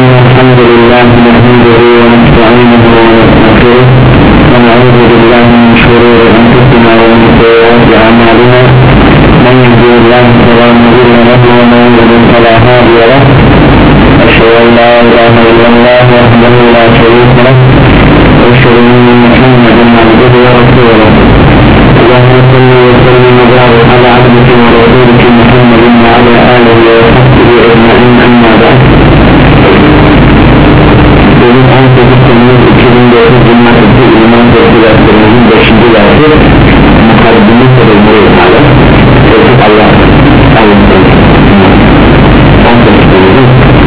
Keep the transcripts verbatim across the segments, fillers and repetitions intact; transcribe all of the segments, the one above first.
الحمد لله نحمده ونستعينه ونستغفره ونعوذ بالله من شرور أنفسنا ومن سيئات أعمالنا من يهده الله فلا مضل له ومن يضلل فلا هادي له أشهد أن لا إله إلا الله وحده لا شريك له وأشهد أن محمدا عبده ورسوله اللهم صل وسلم وبارك على عبدك ورسولك محمد وعلى آله وصحبه أجمعين أما بعد Bölüm on sekiz Temmuz iki bin dört Cumhuriyeti İman Tevkilatlarımızın beşinci dersi mukaddimi sebepleri ile Tevkik Allah Allah'ın on sekiz Temmuz'un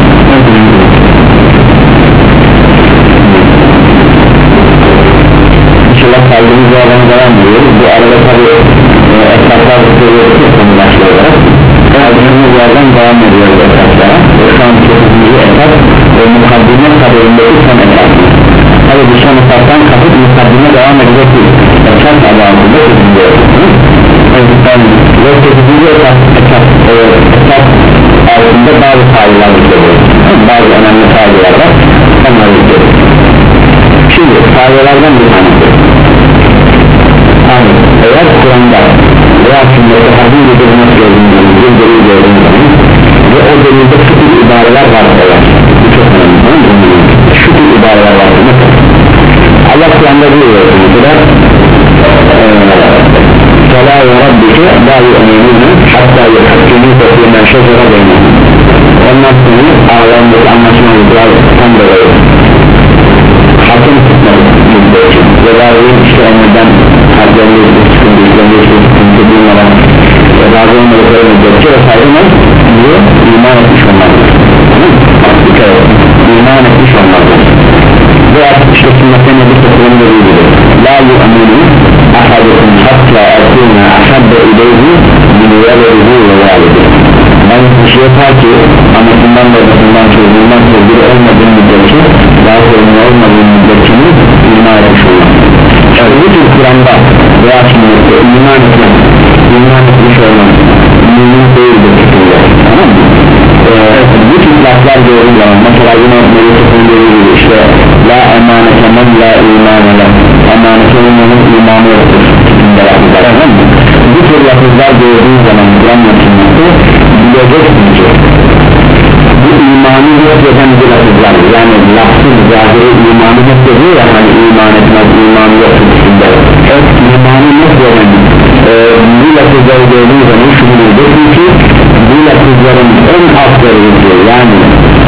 İnşallah kaldığımız yerden devam ediyoruz. Bu arada tabi esnaflar söylüyoruz ki konu başlı olarak kaldığımız yerden devam ediyoruz esnaflara ve şu an sekizinci esnaf ve mukaddime kaderindeki son esnaf. Tabi bu son esnaftan kapıp mukaddime devam edecek değil. Esnaf adı altında sekizinci esnaf ve sekizinci esnaf esnaf altında bazı faydalar görüyoruz. Bazı önemli faydalar var. Onları görüyoruz. Şimdi faydalardan bir tanesi yani eğer Kur'an'da veya sünnette hadis edilmesi gördüğünüz bir delil gördüğünüz zaman ve o delilde şu tür ibareler var eğer bu çok önemli şu tür ibareler var Allah Kur'an'da diyor mesela فَلَا وَرَبِّكَ لَا يُؤْمِنُونَ حَتَّى يُحَكِّمُوكَ فِيمَا شَجَرَ بَيْنَهُمْ ondan sonra ağlamdaki anlaşmalıklar tam böyle hakim tutmalı müddetçi ve bazı işte onlardan harcayabilir sıkıntı işlemesi sıkıntı bulmadan ve bazı onları müddetçi ve saygına diyor iman etmiş olmalıdır iman etmiş olmalıdır ve artık işte sünnette nebi toplum dediği gibi la yu'minu ahadukum hatta akuna ahabbe ileyhi min veledihi ve validi ben kişiye ta ki anasından ve babasından çocuğundan sevgili olmadığım müddetçi daha sevgili olmadığım müddetçini iman etmiş olmak yani bu tür Kur'an'da veya sünnette iman etmek iman etmiş olmak mümin değildir fikirler tamam mı? Ee, bu tür laflar gördüğüm zaman mesela yine Melek'in dediği gibi işte la emanete men la imanele emanete olmanın imanı yoktur tamam mı? Bu tür lafızlar gördüğüm zaman Kur'an metininde bileceksin ki bu imanı yok eden bir lafızlar yani lafsız zahiri imanı yok ediyor ya hani iman etmez imanı yok üstünde evet imanı yok eden e, bu lafızları gördüğün zaman şunu bileceksin ki bu lafızların en altları diyor yani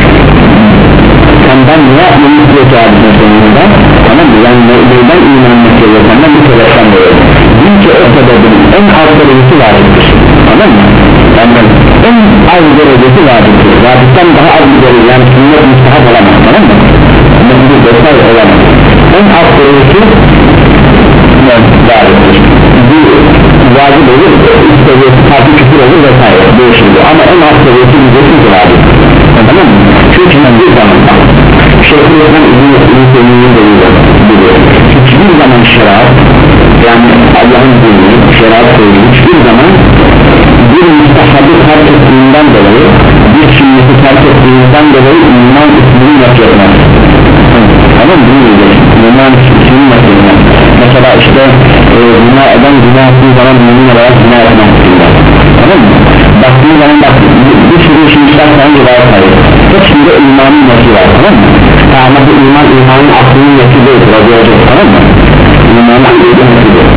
senden ne yapmanı istiyor ki abinin sonunda tamam mı yani neyden iman etmiyor senden bir sebepten dolayı bil ki o sebebin en alt derecesi vaciptir tamam mı yani en az derecesi vaciptir vacipten daha az bir derece yani sünnet müstahap olamaz tamam mı ama bu detay olamaz en alt derecesi vaciptir bu vacip olur üst seviyesi farklı küfür olur vesaire değişir ama en alt seviyesi müzesiz vacip tamam mı çünkü bir zaman Şeyh'in izin senin dediği hiçbir zaman şeriat yani Allah'ın dini şeriat koyduğu hiçbir zaman bir müstahabı terk ettiğinden dolayı bir sünneti terk ettiğinden dolayı iman ismini yok etmez tamam mı? Bunu diyeceksin iman ismini yok etmez mesela işte e, günah eden günah ettiği zaman mümin olarak günah etmez tamam mı? Baktığın zaman bak bir sürü işin işler sana rivayet sayıyor hepsinde imanın nesi var tamam mı? ama bu iman imanın aklının nesi değil radiyacak tamam mı? imanın aklının nesi değil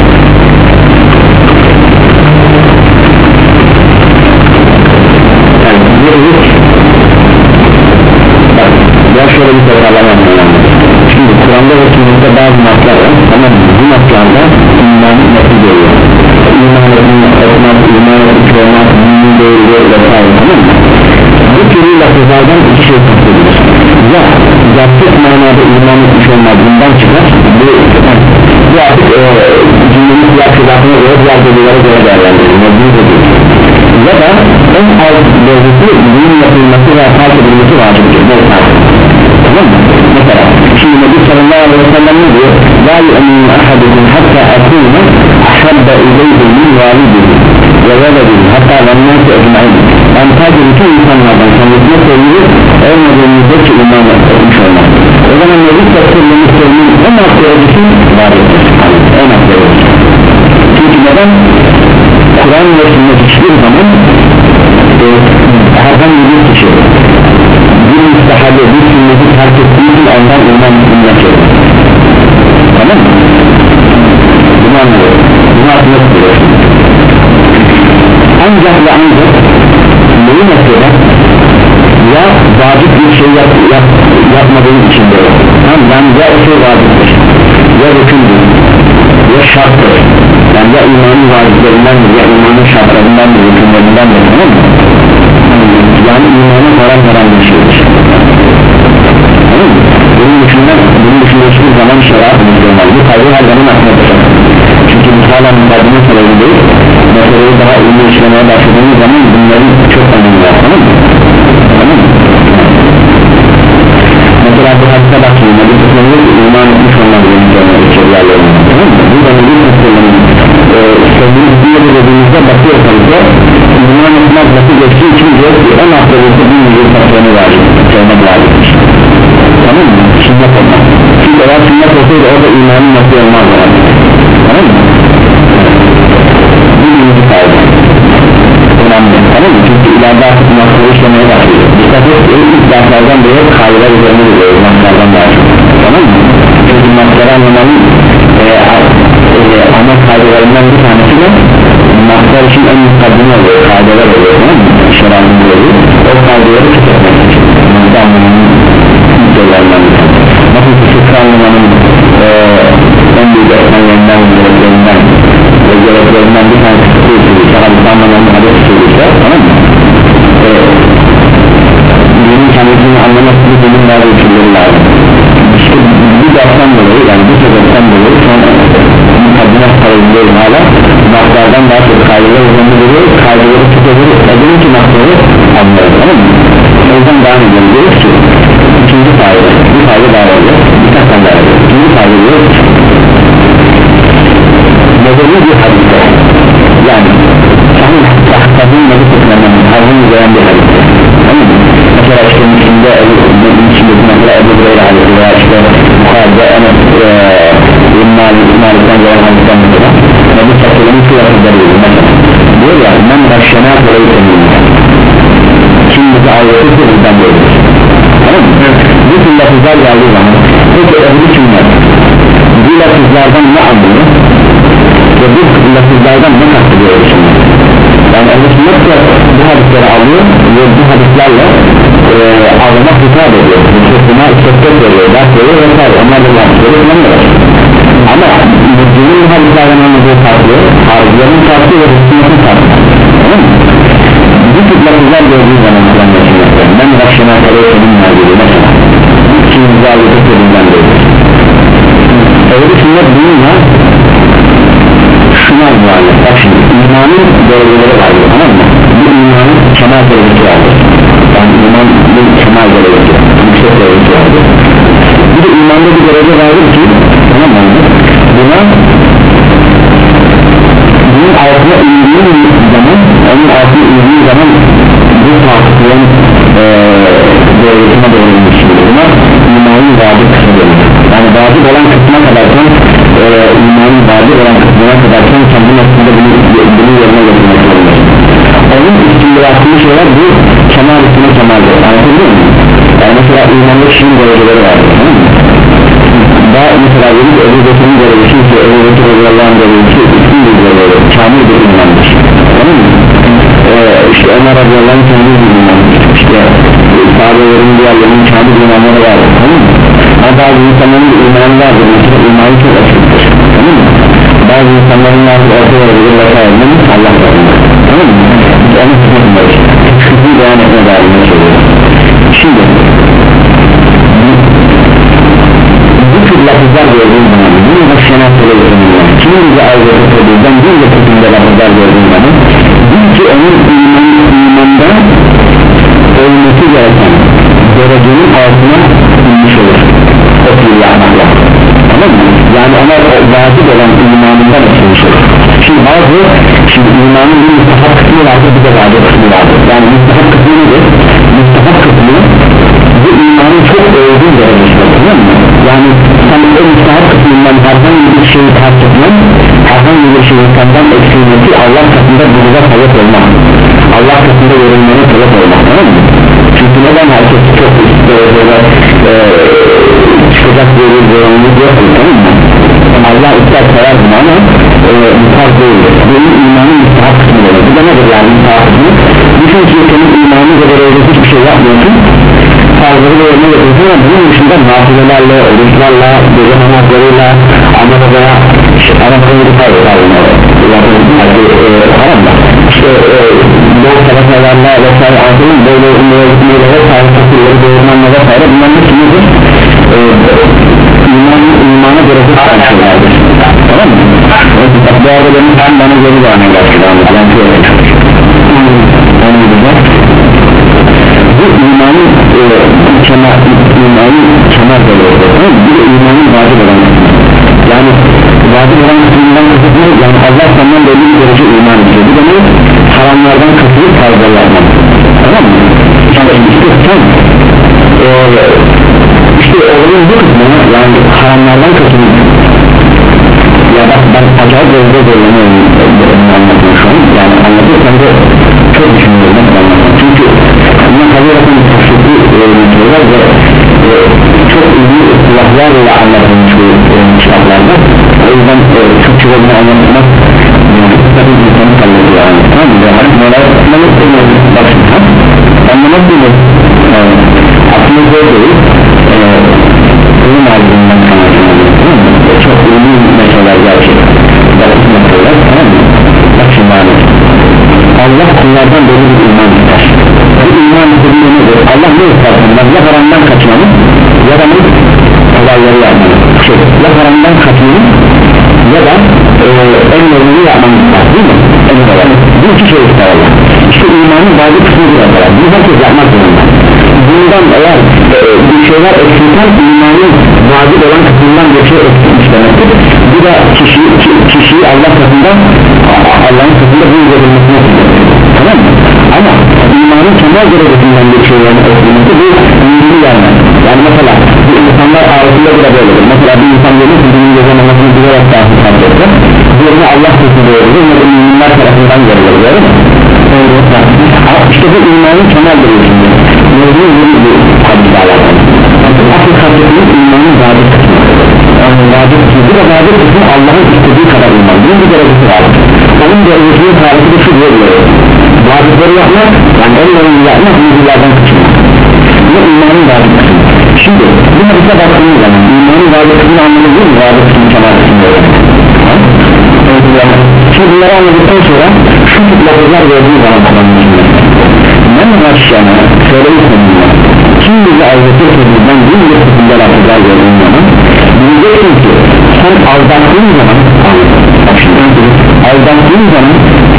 yani bir risk bak ben şöyle bir tekrarlamam şimdi Kur'an'da ve sünnette bazı naslar var tamam mı? bu naslarda imanın nesi geliyor iman etmek, iman etmek olmak, mümin değildir vesaire tamam mı? Bu türlü lafızlardan iki şey kastedilir ya gerçek manada iman etmiş olmak bundan çıkar bu, bu artık e, cümlenin siyah kızartına göre diğer delillere göre değerlendirilir ya da en alt derecesi din yapılması ve fark edilmesi vaciptir tamam mı? mesela şimdi Nebi sallallahu aleyhi ve sellem ne diyor la yu'minu ahadukum hatta akuna ahabba ileyhi min validihi ve veledin hatta vennâse ecmaîn. Yani sadece bütün insanlardan kendisine sevgili olmadığı müddetçe iman etmiş olmak. O zaman Nebi Sallallahu Aleyhi en alt derecesi vardır, en alt derecesi. Çünkü neden? Kur'an ve sünnet hiçbir zaman e, herhangi bir kişi bir müstehabe, bir sünneti terk ettiği için ondan iman etmeyecek. Tamam mı? Bunu anlıyoruz. Bunu aklına tutuyoruz. Ancak ve ancak neyi mesela ya vacip bir şey yap, yap, yapmadığın için de tamam, yani ya o şey vaciptir ya rükündür ya şarttır, yani ya imanın vaciplerindendir ya imanın şartlarındandır, rükünlerindendir, tamam mı? Yani imanın haram haram bir şeydir, tamam mı? Bunun dışında, bunun dışında hiçbir zaman şeriat olmaz. Bu kaybı her zaman aklına tutacak. Çünkü bu hala mücadele sebebi değil, meseleyi daha iyi işlemeye başladığımız zaman bunların çok önemli var, tamam mı? Tamam mı? Mesela bu hadise bakayım, Nebi Sallallahu Aleyhi iman etmiş olmak gerekiyor içerilerlerine, tamam mı? Bu da Nebi Sallallahu Aleyhi sevdiğimiz bir yeri dediğimizde bakıyorsanız da iman etmek nasıl geçtiği için diyor ki en aktarıcı bir müzik satranı var, sevmek vardır, tamam mı? Sünnet olmak, çünkü eğer sünnet olsaydı orada imanın nasıl olmaz var, tamam mı? Bu birinci kaydı önemli, tamam mı? Çünkü ileride artık nasıl işlemeye başlıyor. Dikkat et, ilk derslerden beri kayılar üzerine gidiyor, naslardan daha çok, tamam mı? Çünkü nasları anlamanın e, e, ana kaydılarından bir tanesi de naslar için en mukaddime oluyor, kaydılar oluyor, tamam mı? Şerâfın oluyor, o kaydıları tüketmek için nasıl anlamanın müddetlerinden bir tanesi. Nasıl ki fıkra anlamanın e, en büyük etmenlerinden, gereklerinden ve gereklerinden bir tanesi fıkra usulü, hadis anlamanın hadis usulü ise, tamam mı? E, dinin kendisini anlamak için dinin bazı usulleri lazım. İşte bu dersten dolayı, yani bu sebepten dolayı şu an mukaddime sarılıyoruz hala, naklardan daha çok kaydılar üzerinde duruyoruz, kaydıları tutuyoruz, edin ki nakları anlıyoruz, tamam mı? O yüzden devam ediyoruz, diyoruz ki ikinci fayda, bir fayda daha oluyor, birkaç tane daha oluyor. İkinci fayda diyoruz ki nedeni bir hadise, yani sahih sahih nebi tutmanın hazın üzeren bir hadise, tamam mı? Mesela işte içinde içindeki mesela Ebu Hureyre hadisi veya işte Bukhari'de Enes İmmalik'ten gelen hadisten mesela Nebi Sallallahu şu lafızları diyor mesela, diyor ya men raşşena orayı temizliyor, kim bizi ayrıtırsa bizden böyledir, tamam mı? Bu tür lafızlar geldiği zaman peki ehli kimler bu lafızlardan ne anlıyor ve bu lafızlardan ne kastediyor şimdi? Yani ehli sünnet de bu hadisleri alıyor ve bu hadislerle e, ağzına hitap ediyor, buna istekler veriyor, ders veriyor vesaire, onlar da bu hadisleri kullanıyorlar. Ama dinin hadislerden anladığı farklı, harcıların farklı ve hükümetin farklı, tamam mı? Bu tip lafızlar gördüğü zaman kullanıyorsunuz. Ben raşşına karaysenin mağduru mesela kim zâlete söylediğinden böyle öyle sünnet bununla şuna muhalif. Bak şimdi imanın dereceleri vardır, tamam mı? Bu imanın kemal derecesi vardır, yani imanın kemal derecesi, yüksek derecesi vardır. Bir de imanda bir derece vardır ki, tamam mı? Buna bunun altına indiği zaman, onun altına indiği zaman bu farklılığın e, derecesine doğru inmiştir. Buna imanın vacip kısmı denir. Yani vacip olan kısmına kadarken e, imanın vacip olan kısmına kadarken kendi nefsinde bunu, bunu yerine getirmek zorundasın. Onun üstünde yaptığı şeyler bu kemal üstüne kemaldir. Anlatabiliyor muyum? Yani mesela imanlı kişinin dereceleri vardır, tamam mı? Daha mesela dedik Ebu Bekir'in derecesi ise Ebu Bekir Allah'ın derecesi üstün bir derece, kamil bir imandır, tamam mı? Ee, işte Ömer Allah'ın kamil bir imandır, işte sahabelerin diğerlerinin kamil imanları vardır, tamam mı? Ama bazı insanların imanı vardır, mesela imanı çok açıktır, tamam mı? Bazı insanların vardır ortaya verir vesaire, Allah vardır, tamam mı? Biz onu tutmuyoruz, kısmı beyan etme dağılığına söylüyoruz. Şimdi bu tür lafızlar gördüğün zaman bunu da şenat söylüyorsun, kimin bize ayrıca söylediğinden bir de tutunda lafızlar gördüğün zaman bil ki onun iman, imanda olması gereken derecenin altına inmiş olur o tür yapmakla, tamam mı? Yani ona vacip olan imanından açılmış olur. şimdi bazı şimdi imanın bir müstahap kısmı vardır, bir de vacip kısmı vardır. Yani müstahap kısmı nedir? Müstahap kısmı bu imanın çok olduğu derecesi, tamam mı? Yani sen o müstahap kısmından herhangi bir şeyi terk etmen, herhangi bir şeyi senden eksilmesi Allah katında burada talep olmak, Allah katında yorulmana talep olmak, tamam mı? Çünkü neden herkes çok istiyor böyle e, çıkacak bir yorumluluk yok, tamam mı? Allah ister sever bunu ama e, mutlak değildir. Benim imanın müstahap kısmı olur. Bu da nedir yani müstahap kısmı? Bütün ki senin imanın kadar öyle hiçbir şey yapmıyorsun, fazlaları da yerine getiriyorsun ama bunun dışında nafilelerle, oruçlarla, gece namazlarıyla, anlamda veya Arap'ın bir fayda sağlıyor haram da işte bol taraflarla vesaire altının böyle ümmeyle vesaire fakirleri doğurmanla vesaire bunların hepsi nedir? İmanın imana göre bir şeylerdir, tamam mı? Bak bu arada benim ben bana göre de anlayın başlayalım ben şöyle bu imanın kenar imanın kenar böyle bir de imanın vacip olan yani vacip olan kısmından kısmı yani Allah senden belli bir derece iman ediyor bu da ne? Haramlardan katılıp fazla yapmak, tamam mı? Yani işte sen e, işte oğlun bu kısmına yani haramlardan katılıp ya bak ben acayip gözde zorlanıyorum anlatayım şu an yani anlatırken de çok düşünüyorum çünkü buna kalıyorken tafsiri öğretiyorlar ve e, çok iyi silahlarla anlatılmış bu kitaplarda o yüzden e, Türkçe'de bunu anlatmak yani tabi insanı kallıyor yani tamam mı? Yani neler anlamak değil bak şimdi anlamak değil aklımız böyle değil bunun ardından kaynaklanıyor tamam mı? Çok iyi meseleler gerçekten basit meseleler tamam mı? Bak şimdi abi Allah kullardan böyle bir iman ister bu iman istediği nedir? Allah ne ister senden? Ya haramdan kaçmanı ya da olayları yapmanı şey, ya haramdan kaçmanı ya da e, en önemli yapmanı ister değil mi? En önemli bu iki şey ister Allah işte imanın bazı kısmı bir kadar bunu herkes yapmak zorunda bundan eğer e, bir şeyler eksilten imanın vacip olan kısmından bir şey eksilmiş demektir bu da kişi, ki, kişiyi Allah katında Allah'ın katında bu verilmesine tamam mı? Ama imanın kemal derecesinden bir şeylerin eksilmesi bu iyiliği vermez yani mesela bu insanlar ağzında bile böyledir mesela bir insan gelir ki bunun gece namazını bilerek dahil kalacaksa diğerini Allah katında verilir ya da müminler tarafından verilir değil mi? İşte bu imanın kemal derecesinde Mevzun yeni bir hadis alakalı asıl hadisinin imanın vacip kısmı yani vacip kısmı bu da vacip kısmı Allah'ın istediği kadar iman bunun bir derecesi var onun derecesinin tarifi de şu diye diyor vacipleri yapmak yani en önemli yapmak müzilerden kaçınmak bu imanın vacip kısmı şimdi bu hadise baktığımız zaman imanın vacip kısmını anlamı değil mi vacip kısmı kemal kısmı şimdi bunları anladıktan sonra şu tip lafızlar gördüğü zaman kullanmışsınlar ben başlayana söylemiştim kim bizi aldatırsa bizden bin bir kısımda lafızlar gördüğün zaman bileceksin ki sen aldattığın zaman aldattığın zaman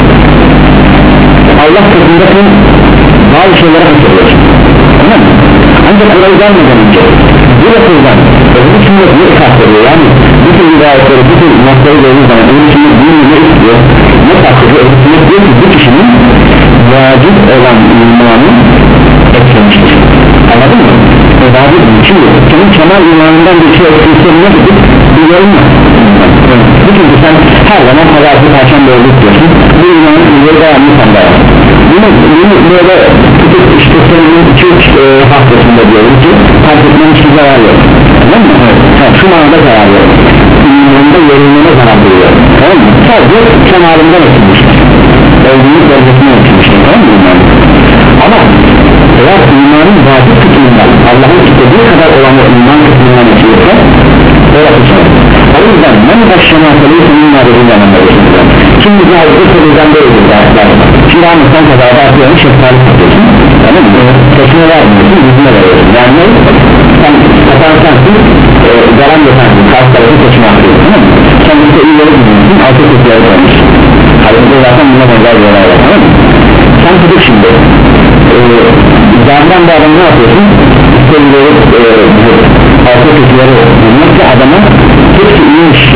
Allah katında sen bazı şeylere hatırlıyorsun tamam mı? Ancak orayı gelmeden önce bu lafızdan öbür sünnet bir kastediyor yani bütün rivayetleri bütün noktayı gördüğün zaman öbür sünnet bir ne istiyor ne kastediyor öbür sünnet diyor ki bu kişinin vacip olan imanı eksilmiştir anladın mı? O vacip mi? Şimdi senin kemal imanından bir şey eksilse ne dedik? Bir görünmez çünkü sen her zaman hayatı perşembe olduk diyorsun bu imanın ileri devamlı sende var bunu, bunu böyle tutup işte senin iki üç e, haftasında diyorum ki fark etmen hiçbir zarar yok tamam mı? Evet. Yani şu manada zarar yok imanında yorulmana zarar veriyor tamam mı? Sadece kenarından eksilmiştir olduğunuz derecesine eksilmiştir tamam mı? Ama eğer imanın vacip kısmından Allah'ın istediği kadar olan o iman kısmından eksilirse o yapacak o yüzden ben başlama atılıyı senin adetinden anlayışım kim bizi alırsa bizden böyledir dersler şimdi anı sen kazada atıyorum şeftali tutuyorsun tamam mı? Seçime vermiyorsun yüzüne veriyorsun yani ne? sen katan sensin e, garan da sensin karşı tarafı seçime atıyorsun tamam mı? sen işte ileri gidiyorsun altı kutları koymuşsun halinde zaten buna benzer bir olay var tamam mı? sen tutup şimdi e, zardan da adam ne yapıyorsun? işte ileri e, altı kutları bulmak ki adama hepsi iyiymiş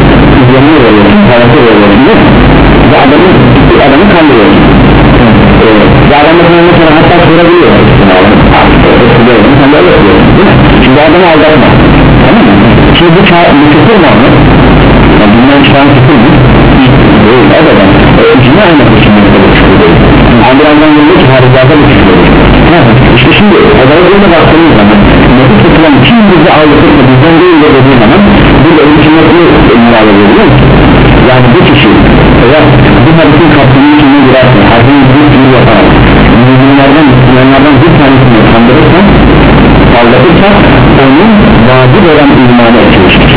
üzerine veriyorsun, parası veriyorsun ve adamı, adamı kandırıyorsun ee, ve adamı sonra hatta sorabiliyor sen de öyle yapıyorsun değil mi? Şimdi adamı aldatma tamam mı? Şimdi bu küfür mü anlar? Yani bundan çıkan küfür mü? Değil, evet İcmi aynı küfürmekte bu küfür değil Andırağından geliyor ki haricada bu küfür değil İşte şimdi Hazretlerine baktığımız zaman nefis tutulan kim bizi aldatıp da bizden değil de dediği zaman burada ölçümletini müdahale ediyor yani bu kişi eğer bu hadisin kapsamının içine girerse harfini bir türlü yaparak müminlerden, müslümanlardan bir tanesini kandırırsa aldatırsa onun vacip olan imanı etmiştir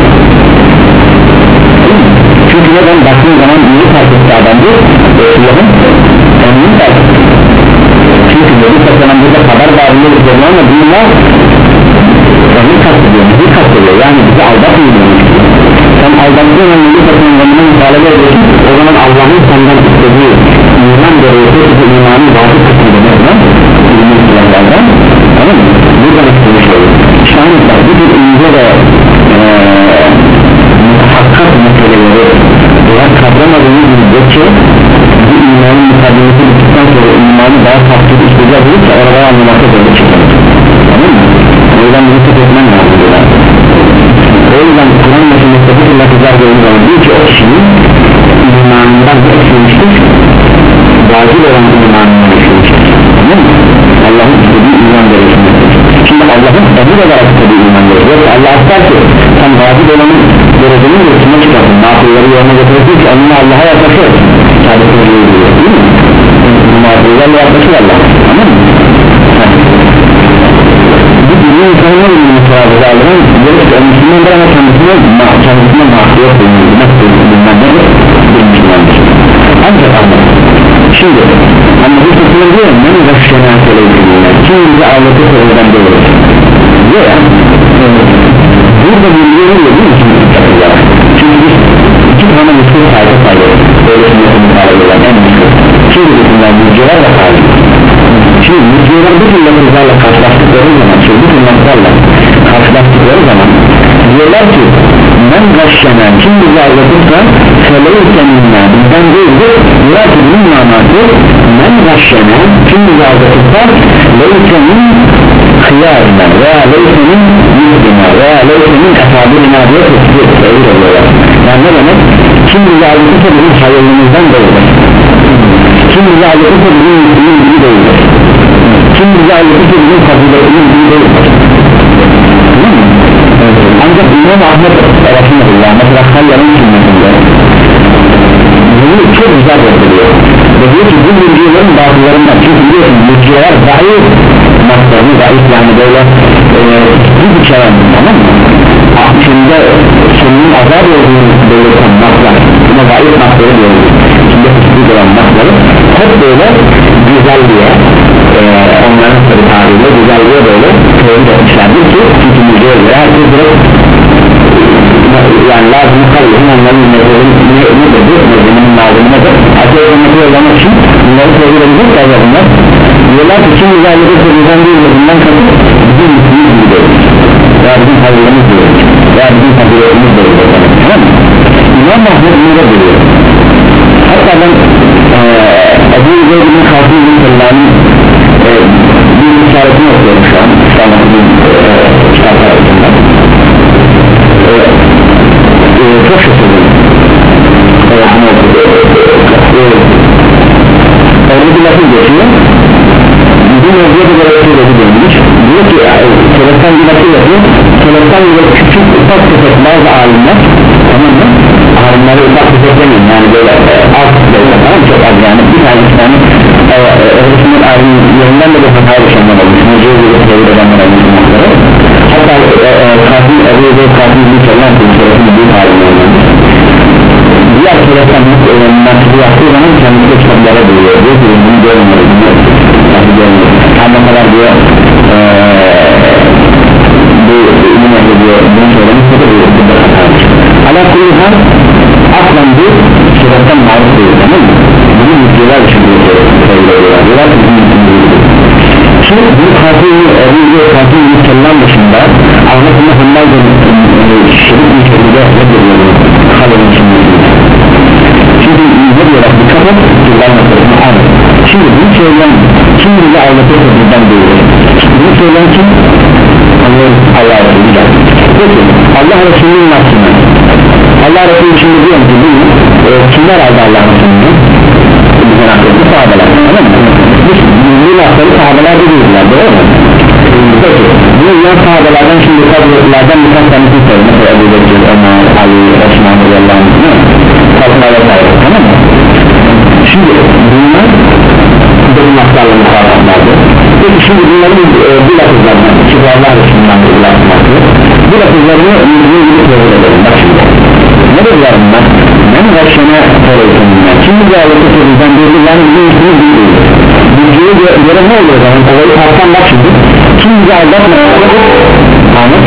çünkü neden baktığın zaman iyi fark etti adamdır Resulullah'ın emrini fark etti çünkü Nebi Sallam burada haber bağırıyor üzerine ama bunlar onu kastediyor, bizi kastediyor yani bizi aldatmıyor sen aldattığın an Nebi Sallam'ın emrine müsaade ediyorsun o zaman Allah'ın senden istediği iman gereği bu imanın vacip kısmı demek ilmin silahlardan tamam mı? buradan istemiş olur işte hani bak bu tür ince de muhakkak meseleleri eğer kavramadığınız müddetçe bu imanın mukadimesi bittikten sonra imanı daha tatlı işleyecek olursa orada anlamakta böyle çıkar tamam mı? o yüzden bunu tut etmen lazım o yüzden Kur'an meselesi bu tür lafızlar görünür olan diyor ki o kişinin imanından eksilmiştir vacil olan imanından eksilmiştir tamam mı? Allah'ın istediği iman gerekmektedir şimdi Allah'ın emir olarak istediği iman gerekmektedir yoksa Allah ister ki sen vacil olanın derecenin üstüne çıkarsın mağdurları yerine getirirsin ki onunla Allah'a yaklaşır sadece diyor değil mi? mağdurlarla yaklaşır Allah tamam mı? bu dünya insanlar ilgili mutabıza alınan gerek o Müslümanlar ama kendisine kendisine mahsiyet bulunur nasıl bulunmadır bir Müslümandır ancak anlar şimdi ama bu tutuyor diyor men gaşşena söyleyiciler kim bizi ağlatırsa oradan doğru diyor ya burada bilgiye veriyor değil mi çünkü biz iki tane Müslüman sayfa sayıyoruz öyle sünnetin sayıyorlar en Müslüman şimdi bütünler mücceler ve sayıyor şimdi mücceler bütün lafızlarla karşılaştıkları zaman şimdi bütün lafızlarla karşılaştıkları zaman diyorlar ki men gaşşena kim bizi ağlatırsa söyleyirse minna bizden değildir diyor ki bunun manası men gaşşena kim bizi ağlatırsa leysenin hıyarına veya leysenin yüzdina veya leysenin efabirina diye tespit ediyorlar yani ne demek kim bizi ağlatırsa bizim hayırlımızdan değildir kim bizi ağlatırsa bizim yüzümün gibi değildir kim bizi ağlatırsa bizim faziletinin gibi değildir ancak İmam Ahmet Rahimahullah mesela Hayyar'ın sünnetinde bunu çok güzel gösteriyor ve diyor ki bu bilgilerin bazılarından çünkü biliyorsun bilgiler zayıf maslarını zayıf yani böyle bir bir kere tamam mı? Şimdi sonunun azab olduğunu belirten maslar buna zayıf masları diyoruz şimdi kısmı olan masları hep böyle güzelliğe e, onların sarı tarihiyle güzelliğe böyle tevhid etmişlerdir ki çünkü müziğe göre herkes direkt yani lazım kalıyor onların mezarının nedir bu mezarının lazımı nedir herkes onları yollamak için bunları tevhid edecek ya bunlar diyorlar ki kim güzelliğe söyleyeceğim değil de bundan kasıp bizim müziğimiz gibi değil veya bizim hazırlığımız değil veya bizim hazırlığımız değil tamam mı? İmam Mahmud bunu da biliyor hatta ben Ebu Zeyd'in Kalkı'nın Selman'ın bir işaretini okuyorum şu an İslam'ın kitaplar arasında çok şaşırdım orada bir lafı geçiyor bir mevzuya bir gerekçe dedi dönmüş diyor ki Seleften bir lafı yapıyor Seleften bir küçük ufak tefek bazı alimler tamam mı? Alimleri ufak tefek demeyin yani böyle alt böyle tamam çok az yani bir tane tane öğretmenin alimlerinden de bir hata yaşayanlar olmuş mevzuya bir tevhid edenler olmuş hatta katil Ebu Zeyd katil bir çalan bir Seleften büyük alimler olmuş diğer Seleften mensubu yaptığı zaman kendisi kitaplara buluyor diyor ki bunu görmüyor nasıl görmüyor tam ne kadar diyor bu ünlü diyor bunu söylemişse de diyor bu da hatadır ala kulühan aslan bir Seleften maruf değil tamam mı? bunu müddeler için söylüyorlar diyorlar ki bunu müddeler şimdi bu katil Ebu Zeyd katil bir çalan dışında Ahmet bin Hanbal şerif bir şekilde reddediyor Halil'in içinde nasıl? Bizden nasıl? Şimdi bunu söyleyen kim bizi aldatırsa bizden değil. Bunu söyleyen kim? Allah Resulü. Peki Allah Resulü'nün aslında Allah Resulü şimdi diyor ki bunu e, kimler aldı Allah Resulü'nü? Bizden akıllı sahabeler, tamam mı? Bu lafları sahabeler de değiller, doğru mu? Peki bu yan sahabelerden şimdi kadrolardan birkaç tanesini söyleyeyim. Mesela Ebu Bekir, Ömer, Ali, Osman radıyallahu anh, Fatma vesaire, tamam mı? Şimdi bunlar benim laflarla muhatablardı. Peki şimdi bunların e, bu lafızlarından kibarlar üstünden bu lafızlardı. Bu lafızlarını yüzüne gidip yolda edelim. Bak şimdi ne dediler bunlar? Ben başına sorayım. Şimdi bu Allah'ı soruyacağım dedi. Yani bizim üstünü bildiği bilgiye göre ne oluyor zaman? Olayı tartan bak şimdi. Kim bizi aldatmıyor? Anladın?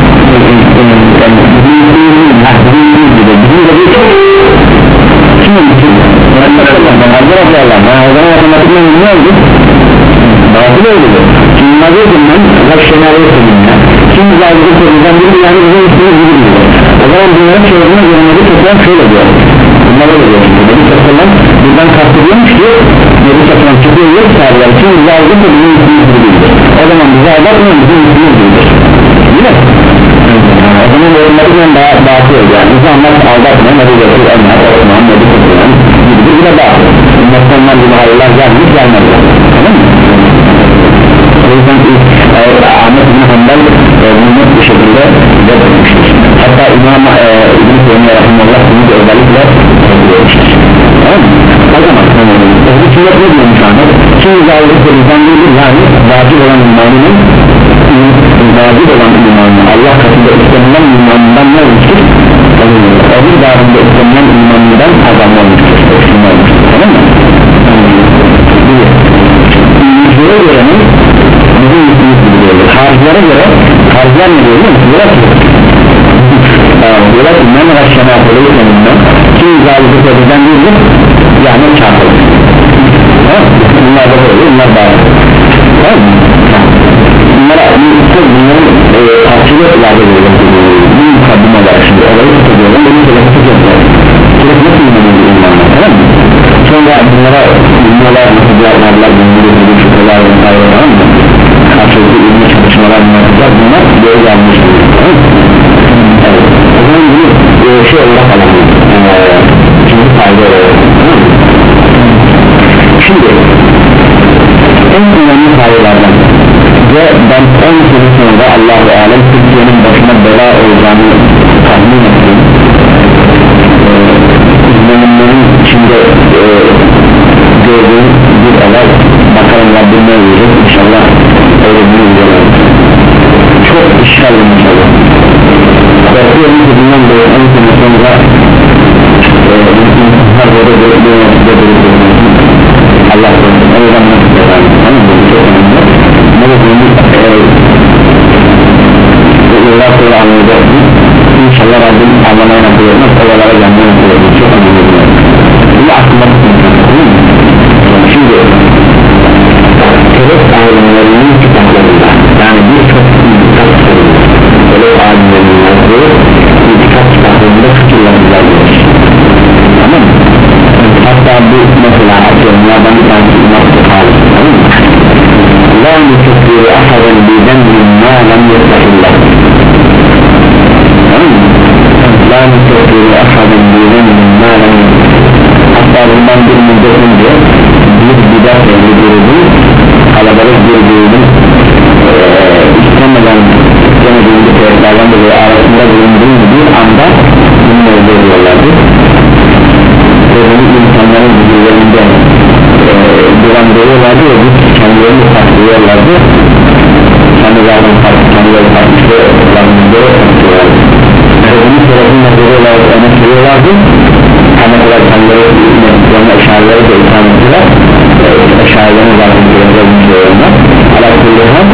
Kim için? Hazır Allah'ım o zaman otomatikman ne oldu? Batıl oldu. Şimdi ne dedim ben? Bak senaryo seninle kim bizi aldatıyor soruyacağım dedi. Yani bizim üstünü bildiği o zaman bunların çözümüne görünmedi toplam şöyle diyor. Bunlar öyle diyor. Nebi Sakallam buradan kastediyormuş ki Nebi Sakallam çıkıyor yok sahibiler kim bizi aldatıyor bizim üstümüz bildiğidir. O zaman bizi aldatmıyor bizim üstümüz bildiğidir. Değil mi? O zaman yorumlarından daha dağıtıyor yani. İnsanlar aldatmıyor Nebi Sakallam Ömer, Osman, Nebi Sakallam gibidir bile dağıtıyor. Bunlar gibi hayırlar gelmiş gelmezler. Tamam mı? O yüzden Ahmet bin Hanbel bunu bir şekilde reddetmiştir. Hatta İmam e, İbn-i Teymiye Rahimullah bunu da özellikle reddetmiştir. Tamam mı? O zaman bu sünnet ne diyormuş Ahmet? Kim izahı bizden değildir yani vacip olan imanının vacip olan imanının Allah katında istenilen imanından ne olmuştur? Öbür dağında istenilen imanından azamlı olmuştur. Tamam mı? Yüzlere göre mi? Bizim yüzümüz biliyoruz. Harcılara göre harcılar ne diyor musun? Diyorlar ki diyorlar ki men aşağıya koyuyor kendinden kim izahı bizden değildir yani çarpılır. Bunlar da böyle bunlar da tamam mı? Bunlara bunların tartışılı ilave ediyorlar bu mukaddime var şimdi olayı tutuyorlar bunu da tutuyorlar sürekli nasıl inanıyor imanlar tamam mı? Sonra bunlara bilmiyorlar nasıl cevaplarlar bunları şüpheler vesaire tamam mı? Karşılıklı ilmi çalışmalar yapacak bunlar böyle yanlış oluyor tamam mı? Evet o zaman bunu şey olarak alalım şimdi fayda olarak tamam mı? Şimdi en önemli faydalardan ve ben on sene sonra Allah-u Alem Türkiye'nin başına bela olacağını tahmin ettim izlenimlerin içinde e, gördüğüm bir olay bakalım Rabbim ne olacak inşallah öyle bir videolar çok işgal inşallah korkuyorum ki bundan böyle on sene sonra insanlar böyle böyle böyle böyle Allah korusun o yüzden nasıl yapalım tamam mı? Bu çok önemli ne de bunu yıllar sonra anlayacaksın İnşallah Rabbim anlamaya nasıl olmaz olaylara gelmeye nasıl olmaz çok önemli bunu aklıma tutmayacağım şimdi Kelef alimlerinin kitaplarında yani birçok kitap sorulur Kelef alimlerinin yazdığı birçok kitaplarında fikirler güzeldir tamam mı? Hatta bu mesela atıyorum bir tanesi İmam Bukhari tamam mı? La nükeffiru ahadan bidenmin ma lam yetahillah tamam mı? La nükeffiru ahadan bidenmin ma lam yetahillah hatta bundan bir müddet önce bir bidat ve bir grubu kalabalık bir grubu istemeden istemediğim bir sebeplerden dolayı arasında bulunduğum bir anda bunu öldürüyorlardı ve bunu insanların vücudlarında dolandırıyorlardı ve biz kendilerini saklıyorlardı kendilerinin farklı kendileri farklı kendileri saklıyorlardı ve bunu sebebin nazarıyorlardı öne sürüyorlardı ama kadar kendileri eşarları da itham ettiler eşarlarını zaten görevlenmişlerinde alakalıhan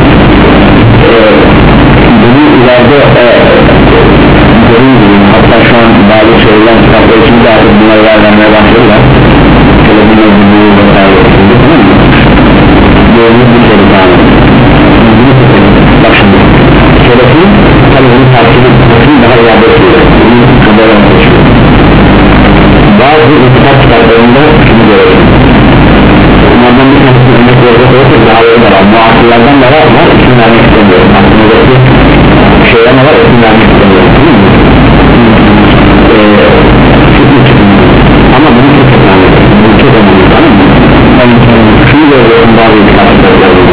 bunu ileride görüyorum hatta şu an bazı söyleyen kitaplar için de artık bunları vermeye başlıyorlar televizyonda bulduğu vesaire tamam mı? Gördüğünüz bir şey tamam bak şimdi Selefin tabi bunu takip etmesini daha iade ediyor bunun kadar anlaşıyor bazı bazı itikad kitaplarında şunu görüyoruz. Bunlardan bir tanesini örnek verecek olursa daha öyle de var. Muasırlardan da var ama isim vermek istemiyorum. Aklımızdaki şeyler var, isim vermek istemiyorum. Eee ama bunu çok önemli. Bunu çok önemli, tamam mı? Yani şunu görüyorsun bazı itikad kitaplarında.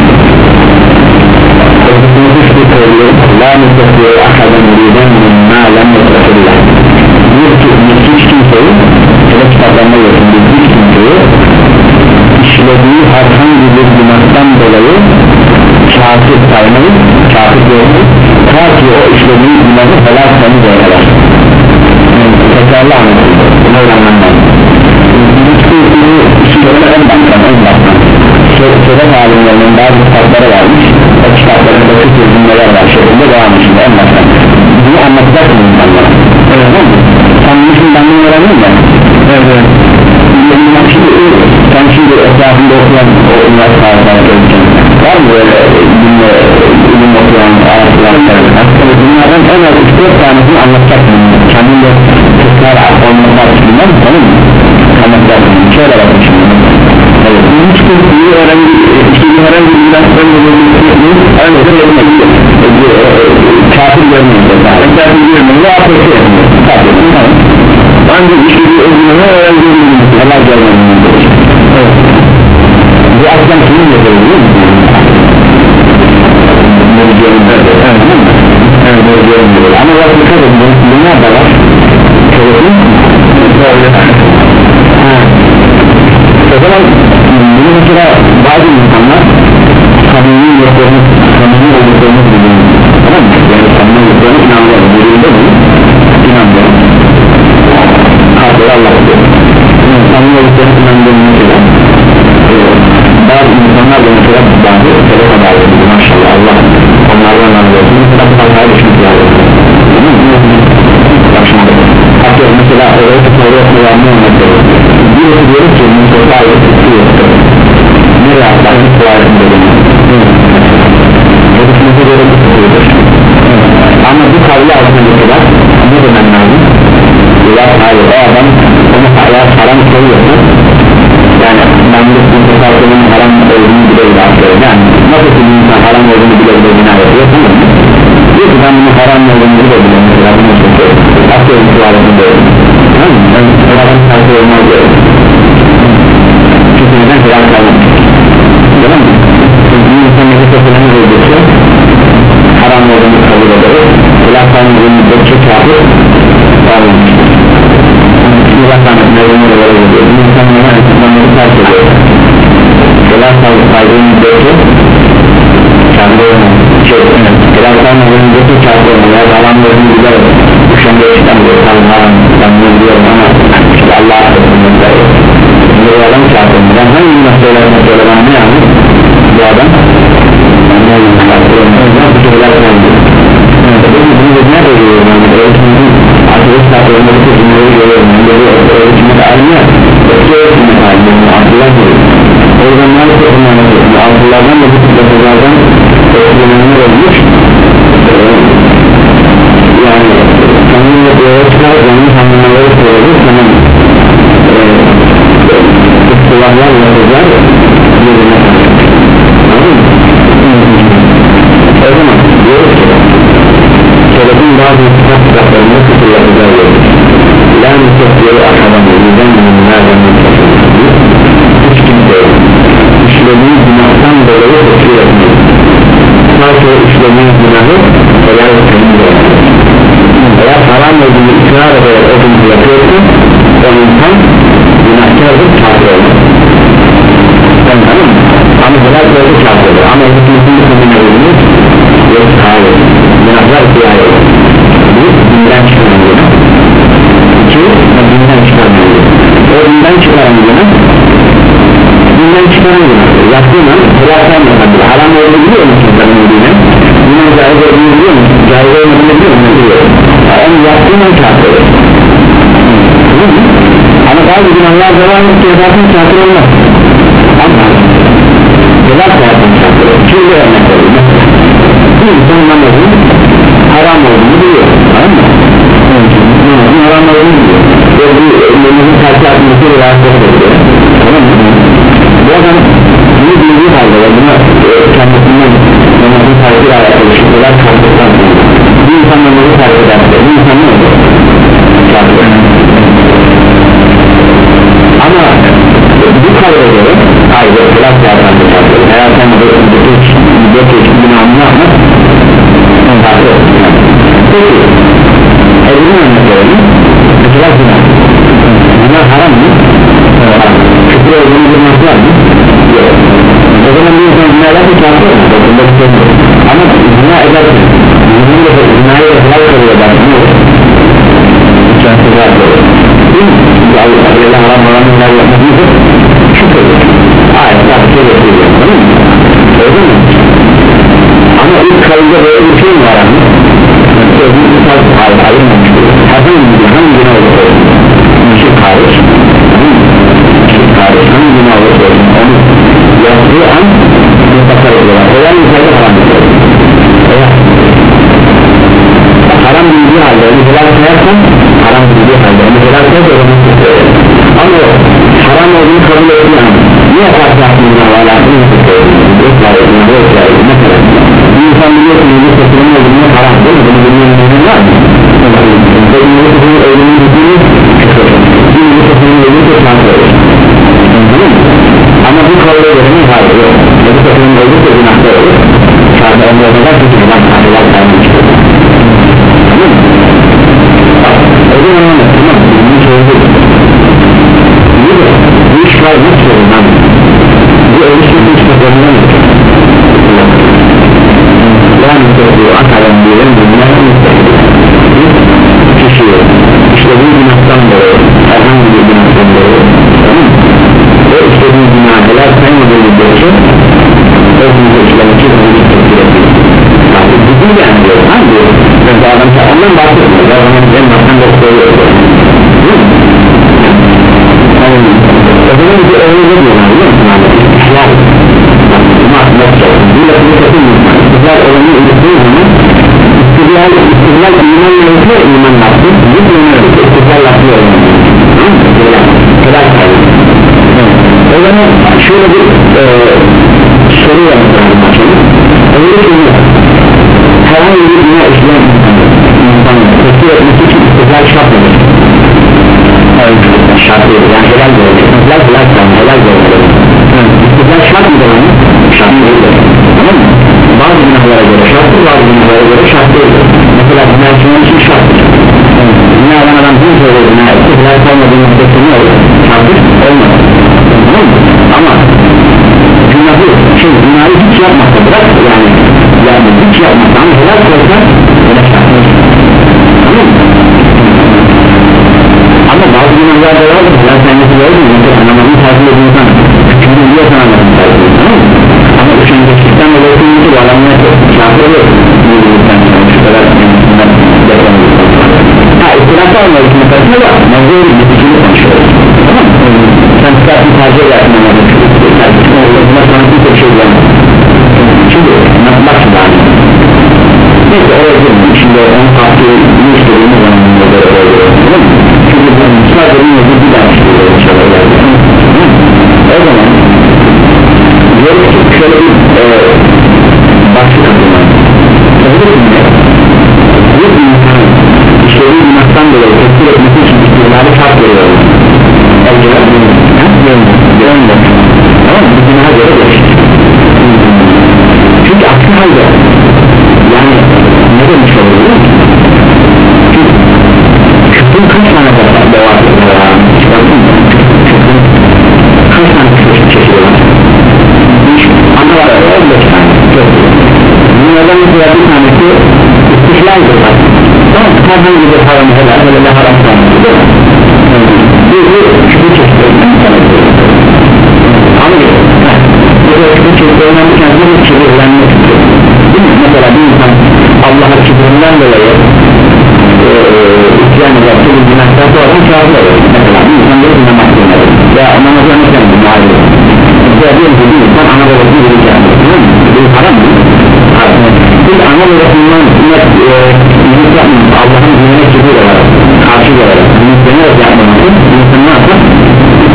Özellikle şu söylüyor, la nüfesiyor ahadan müriden minna lem yetefillah. Diyor ki hiç kimseyi, hele kitaplarına görüyorsun, hiç kimseyi işlediği herhangi bir günahtan dolayı kafir saymayı, kafir görmeyi, ta ki o işlediği günahı helal saymayı kadar. Tekrarlı anlatıldı, bunu öğrenmem. Hiçbir işlerine en baştan, en baştan sebep alimlerinin bazı kitapları varmış, o kitaplarında küçük cümleler var şeklinde devam etsin en baştan. Bunu anlatacaksın insanlara, öyle mi? Sen bunu şimdi benden öğrendin mi? Evet. Şimdi, sen şimdi etrafında okuyan o üniversitelerden görürken var mı böyle dinle, ilim okuyan ayetler bunlardan en az üç dört tanesini anlatacaksın kendinde tekrar olmalar bilmem mi? Tamam mı? Anlatacaksın, şöyle bakın şimdi evet, hiç kimseyi öğrenci işini öğrenci bilen öğrenci aynı da kafir görmeyecek kafir görmeyecek ve afiyeti etmiyor ancak işini özgürlüğüne öğrenci helal görmeyecek bu aslan kimin yapıyor biliyor musun? Ama bak dikkat edin bunlar da var o zaman bunu mesela bazı insanlar samimi yoklarını samimi olduklarını biliyor tamam mı? Yani samimi olduklarını inanıyor birinde mi? İnanıyor kalpleri Allah'a diyor samimi olduklarını inandığını mesela bazı insanlar da mesela bazı sebep haber ediyor maşallah Allah onlardan anlıyorsun mesela bu hatayı düşünüp yani bak şimdi atıyorum mesela oraya tutarı okuyanını anlatıyor birisi diyor ki Mustafa ayeti tutuyor nereye atlarını kuayetini dedim ödüsünüzü göre tutuyordur ama bu kavli altına kadar ne demen lazım ya hayır o adam onu hala haram koyuyorsa yani ben de Mustafa ayetinin haram olduğunu bile bile atıyorum yani nasıl ki insan haram olduğunu bile bile bina yapıyor tamam mı? Diyor ki ben bunu haram olduğunu bile bile mesela bunu tutuyor atıyorum kuayetini dedim tamam mı? Ben haram tersi olmaz diyorum çünkü neden helal kalmak tamam mı? Çünkü bir insan nefes etkilerini öldürse haram olduğunu kabul ederiz helal kalmadığını müddetçe kafir varmış Allah rahmetine öldüğünü de böyle ediyor bir insan nefes etkilerini terk ediyor helal kalmadığını müddetçe kafir olmaz şey, helal kalmadığını müddetçe kafir olmaz ya haram olduğunu güzel düşende çıkamıyor tamam haram ben bunu biliyorum ama işte Allah'a katılmakta bu adam kafirden hangi meselelerine söylenen ne yani bu adam ne yapıyor bu şeyler kaldı bunu da ne oluyor yani öğretmenin akıllı saatlerinde bu cümleleri görüyorum böyle öğretmenler almıyor ötki öğretmenler almıyor akıllar görüyor o yüzden ne yapıyor onlarla görüyor akıllardan da bu tip lafızlardan öğretmenler olmuş yani tanımla öğretmenler onun tanımları söylüyor tamam kullanlar lafızlar birbirine karşı anladın mı? O zaman diyoruz ki söylediğim bazı kitap kitaplarında kısır lafızlar görür lan nüfesiyor aşağıdan yüzden minimlerden nüfesiyor hiç kimse işlediği günahtan dolayı kısır etmiyor sadece işlediği günahı helal etmiyor eğer haram olduğunu ısrar ederek o günü yapıyorsa o insan günahkardır kafir olur sen tamam mı? Ama helal gördü kafir olur ama hükümsün hükümüne uyulur yok hayır günahlar kıyar olur bir dinden çıkaran günah iki dinden çıkaran günah o dinden çıkaran günah dinden çıkaran günah yaptığın an helal kalmadan haram olduğunu biliyor musun sen olduğunu günah caiz olduğunu biliyor musun caiz olmadığını biliyor musun biliyor onu yaptığın an kafir olur ama bazı günahlar devam ettiği zaten kafir olmaz ama helal hayatın kafir olur şöyle örnek verir bir insan namazın haram olduğunu biliyor tamam mı? namazın haram olduğunu biliyor ve bu namazın rivayetleri de diyor. Tamam mı? Bu adam bunu bildiği halde ve buna e, kendisinden namazın tarifiyle alakalı şüpheler kaldıktan sonra bir insan namazı tarif ederse bu insan ne olur? Kafir. Ama bu kavga göre ayrı biraz zaten bir kavga eğer sen de bir geçti günahını yapmak kafir olur. Peki evini anlatıyorum mesela günah günah haram mı? Haram. Küfür olduğunu bilmek var mı? Yok. O zaman bir insan günahlar bir kafir olur ama günah edersin günahı da helal kalıyor da ne olur? Kafirler olur değil mi? Allah'la haram olan günah yapmak nedir? Küfür olur ayetler bir şey yapıyor değil mi? Öyle mi? Ama ilk kavga böyle bir şey mi var mı? Sözünü tutar hayır ayırmamıştır herhangi bir hangi günah olursa olsun müşrik hariç müşrik hariç hangi günah olursa olsun onu yaptığı an mutlaka ediyorlar o yani müsaade haram ediyor eğer haram bildiği halde onu helal sayarsan haram bildiği halde onu helal sayarsan onu tutuyor ama o haram olduğunu kabul ettiği an niye fark yaptığında ve alakını tutuyor mesela bir insan biliyorsun bir satılımın olduğunu haram değil mi? Bunu bilmeyen bir var mı? Bir yeni satılımın öldüğünü bütünü bir yeni satılımın öldüğünü de şans verir ama bu kavga göre ne hayır yok yeni satılımın öldüğünü günahda olur şartı ömrüne kadar çünkü hemen kahveler saymıştır tamam mı? o zaman anlamak tamam mı? Bunu çözdük iyi de bu iş var nasıl sorun lan? Bu ölçüsü iş bakımından mı? yani bu akadan diyelim bunlar bir kişi işte bu günahtan dolayı herhangi bir günahtan dolayı tamam mı? o istediği günah helal saymadığı bir geçe o günahı işlemek için onu bir tepki ediyor yani bu değil yani diyor hangi diyor ben de adam ondan bahsetmiyor o zaman en baştan da söylüyor değil mi? yani o zaman bir öyle diyorlar değil mi? İslam bu lafını satılmıyor İstiklal olanı unuttuğu zaman İstiklal, istiklal iman yönetiyor iman lafı bu yönetiyor İstiklal lafı yönetiyor kadar sayılır o zaman şöyle bir e, soru yapacağım öyle ki herhangi bir günah işleyen insanı tepki etmesi için istiklal şart mıdır? hayır şart değil yani helal görmek istiklal helal sayılır helal görmek istiklal şart mıdır onu? şart değil tamam mı? bazı günahlara göre şarttır bazı günahlara göre şart değildir mesela günah için için şarttır günah olan adam bir söylüyor günah etti helal olmadığı müddetçe ne olur? şarttır olmaz tamam mı? ama günahı şey günahı hiç yapmazsa bırak yani yani hiç yapmazsa ama helal olsa yine şarttır tamam mı? ama bazı günahlarda vardır helal sayması vardır mesela namazın tercih ediyor insan çünkü biliyorsan namazın tercih ediyor tamam mı? ama üçüncü sistem ve dokuzuncu bu adamlar kafir olur şu kadar kendisinden yapamıyor ha istilafı olmalı ki mesela da mevzuyu bir biçimde konuşuyoruz tamam mı? sen istersin tercih edersin ama buna sana kimse bir şey diyemez çünkü bak şimdi abi neyse oraya girmiyor şimdi onun farklı ne istediğini zamanında böyle oluyor tamam mı? çünkü bu sadece bir mevzu bir daha çıkıyor o zaman diyoruz ki şöyle bir e, başlık atılma bir insan işlediği günahtan dolayı tepkir etmesi için istihlali şart veriyor elcüler görünmüyor tamam mı? Bu günaha göre geçti çünkü aksi halde yani ne demiş olur değil mi? çünkü küfrün kaç tane devam ediyor çıkarsın mı? küfrün kaç tane küfür çekiyorlar? ana var on beş tane bunlardan mesela bir tanesi istihlaldir tamam herhangi bir haram helal helal haram sanatı değil mi? bu bu küfür çekiyorlar ama bu küfür çekiyorlar bir tanesi bir kibirlenmek değil mi? mesela bir insan Allah'a kibirinden dolayı isyan eder bir günahtan sonra kâfir olur mesela bir insan bir namaz kılmadı veya namazı anlatmayın bir ayrı ya diyelim ki bir insan ana babasını verirken bu haram mı? biz ana babasından iyilik yapmamız Allah'ın dinine çıkıyor olarak karşı olarak dinlenerek yapmamızı insan ne yapar?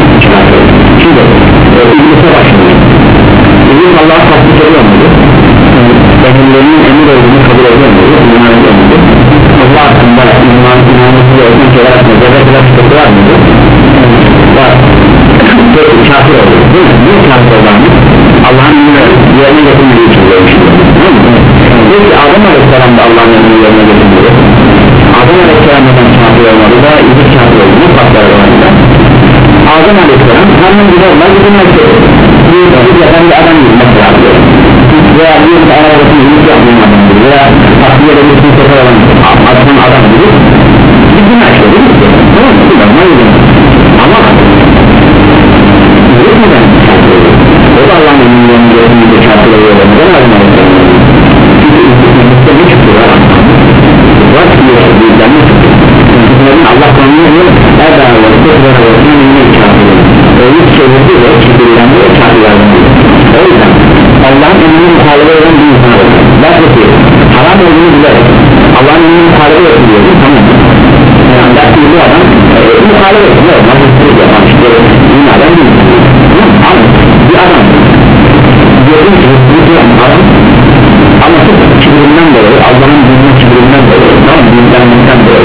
emirlerinin emir olduğunu kabul ediyor muyuz? İman ediyor muyuz? Allah hakkında iman, inanması gerektiği şeyler hakkında zerre kadar şüphesi var mıydı? Var. Peki kafir oldu değil mi? Niye kafir oldu? Allah'ın yerine getirmediği için görmüş. Peki Adem Aleyhisselam da Allah'ın yerine getirmedi. Adem Aleyhisselam neden kafir olmadı da İblis kafir oldu? Ne farkları var? Adem Aleyhisselam hemen bir olmaz gidilmekte. Bir yapan bir adam gidilmek lazım. Veya bir yılda arabasını yiyip yapmayan adam gibi veya takviye de bir kimse olan adamın adam gibi bir günah işledi değil mi? Tamam mı? Normal yiyeceğim. Ama yürütmeden kafir oluyor. O da Allah'ın eminliğinin görünümünde kafir oluyor. Neden Adem Aleyhisselam? Çünkü İblis'te bir çıktı var. Var ki bir ne çıktı? Allah kanunu Eda ve Sıfır ve Sıfır'ın kafir oluyor. Öyle çevirdi ve kibirlendi ve kafirlerden oluyor. O yüzden Allah'ın emrine muhalefet eden bir insan olur. Belki ki haram olduğunu bilerek Allah'ın emrine muhalefet ediyor. Tamam mı? Yani belki bu adam e, muhalefet ediyor. Mahsusuz yapan işte dünyadan bir insan. Ama bir adam gördüğün ki bir adam ama sırf kibirinden dolayı Allah'ın dinine kibirinden dolayı tamam mı? Dinlenmekten dolayı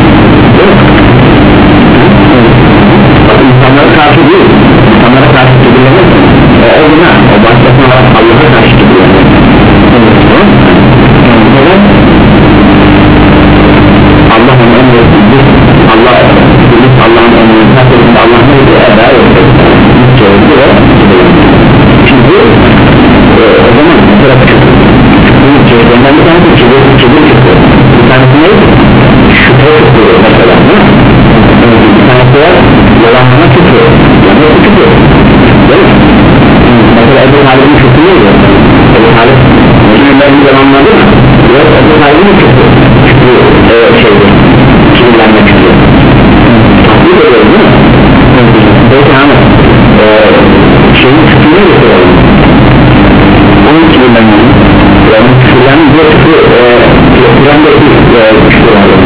insanlara karşı değil, insanlara karşı kibirlenir o, o günah, o başkasına olarak Allah'a karşı kibirlenir neden? Allah onu emrettiğinde Allah bilir Allah'ın emrettiğinde takdirinde Allah neydi? Eda yoktu hiç çevirdi ve çünkü e, o zaman mesela bu çevirdiğinden bir tanesi kibir, kibir çıktı bir tanesi ne? Şüphe çıktı mesela bir tanesi var yalanlama çıktı yalanlama çıktı değil mi? Mesela Ebu Talib'in çıktı neydi? Ebu Talib Müslümanların yalanladı mı? Yok Ebu Talib'in çıktı çıktı e, şeydi kibirlenme çıktı takdir ediyoruz değil mi? Peki ama e, şeyin çıktığını gösterelim onun kibirlenmenin yani kibirlenmenin bir çıktı Kur'an'daki çıktı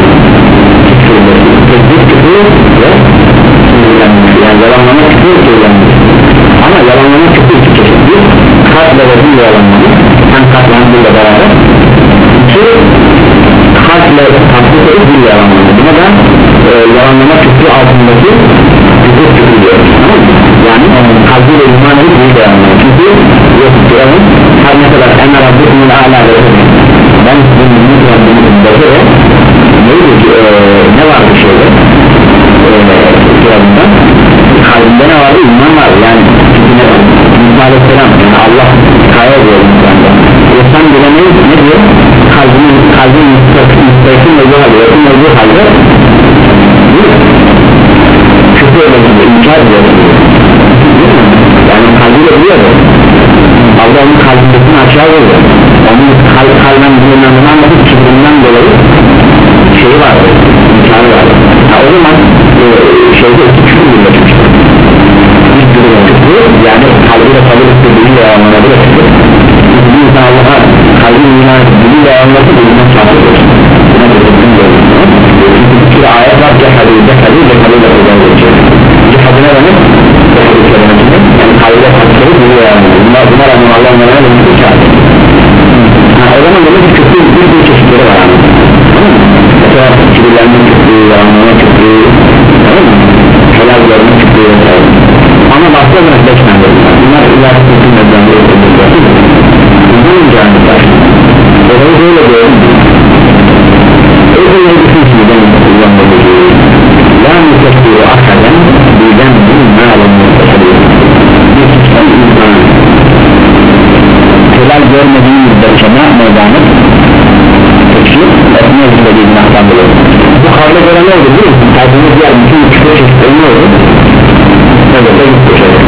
tezgir çıktı ve yani yalanlama çıktı kibirlenmenin ama yalanlama çıktı iki çeşit bir kalple ve bir yalanlama hem kalplandığıyla beraber iki kalple takdir edip bir yalanlama buna da e, yalanlama çıktı altındaki tezgir çıktı diyoruz yani kalbiyle iman edip bir yalanlama çünkü yok diyelim her ne kadar en Rabbim'in âlâ ve ben sizin ümit Rabbim'in de neydi ki e, ne vardı şeyde kitabında kalbinde ne vardı iman vardı yani ne var Musa Aleyhisselam yani Allah kaya ediyor insanda insan bile ne, ne diyor kalbinin kalbinin müstahkin olduğu halde yakın olduğu halde küfür edildi inkar ediyor yani kalbiyle biliyor Allah onun kalbindekini aşağı veriyor onun kal kalben bulunanını anladık kibrinden dolayı şeyi vardı imkanı vardı ha, o zaman e, şeyde iki küfür birleşmişti bir durum küfür yani kalbiyle kabul ettiği yalanladı da küfür bir insan Allah'a kalbin iman ettiği yalanladı da insan kafir olur buna getirdim diyorum çünkü bir sürü ayet var cehali cehali cehali de kullanılır cehali ne demek? yani kalbiyle kabul ettiği yalanladı bunlar bunlar ama Allah'ın yanına da bir kafir o zaman böyle bir küfür bir bir çeşitleri var mesela kibirlenme çıktı, yalanlama çıktı helal görme çıktı ama başka olarak beş tane bunlar ileride kesinlikle bunun canlılar orayı böyle diyorum öyle düşünsün benim kullanmadığı la mütekkiri akaden birden bir mâlen mütekkiri bir kişiden insan helal görmediği müddetçe ne yapmaya dayanır? Peki, etmeye istediği günahtan dolayı bu kavga göre ne oldu biliyor musun? Kalbimiz diğer bütün küfür çeşitleri ne oldu? Evet, evet, evet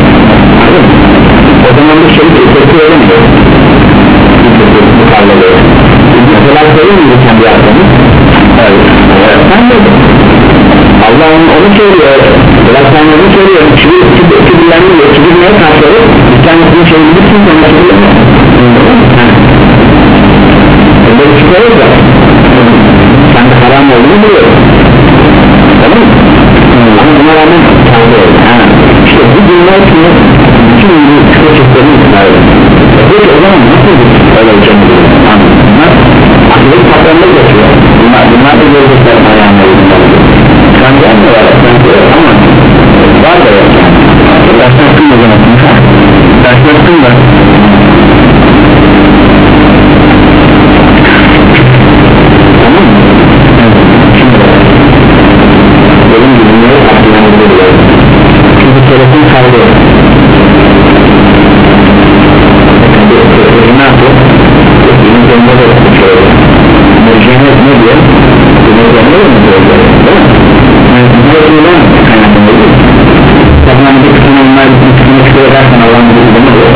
o zaman bu şeyi tepki edemiyor bu kavga göre mesela söylüyor muydu kendi yaptığını? Evet, evet, sen de Allah onu söylüyor biraz sen onu söylüyor kibirlenmiyor, kibirmeye karşıları bir tanesini şey bilirsin sonra kibirlenmiyor böyle bir şey yok ya sen de haram olduğunu biliyorsun tamam mı? ama buna rağmen kavga ediyor işte bu dünya için bütün gibi küçük çiftlerini ısrar eder. Peki o zaman nasıl öyle bir şey bunlar akıllık patlarında geçiyor. Bunlar, bunlar da görecekler ayağına uygunlar. Sanki anlıyorlar sanki ama var da yok yani. Dersin hakkında o zaman dersin hakkında tamam mı? Şimdi benim bilimleri akıllandırılıyor. Çünkü telefon kaydı ne yapıyor? Benim kendime de tutuyor. Merceğine ne diyor? Merceğine de mi diyor? Değil mi? Merceğine kaynaklı değil. Tabii bir kısmı onlar bir kısmı çıkıyor edersen Allah'ın bir kısmı diyor.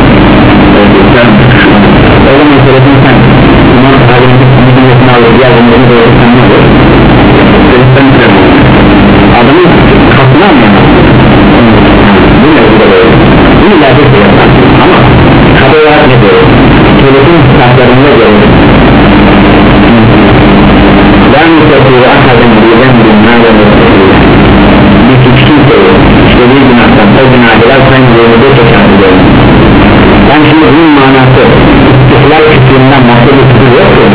O zaman telefon sen bunun halinde kısmını alır diğer bunları doğru sen ne olur? Telefon telefon adamın kapını anlayamaz. Bu ne bu da böyle? Bu ileride koyarlar ama kadı olarak ne diyor? Telefon kitaplarında görüyor. Ben müstəqil akadın birden binlerden müstəqil bir küçük soru işlediği günahtan o günahlar sayın yolunda teşekkür ben şimdi bunun manası istihlal küçüğünden mahsul tutuyor yok mu?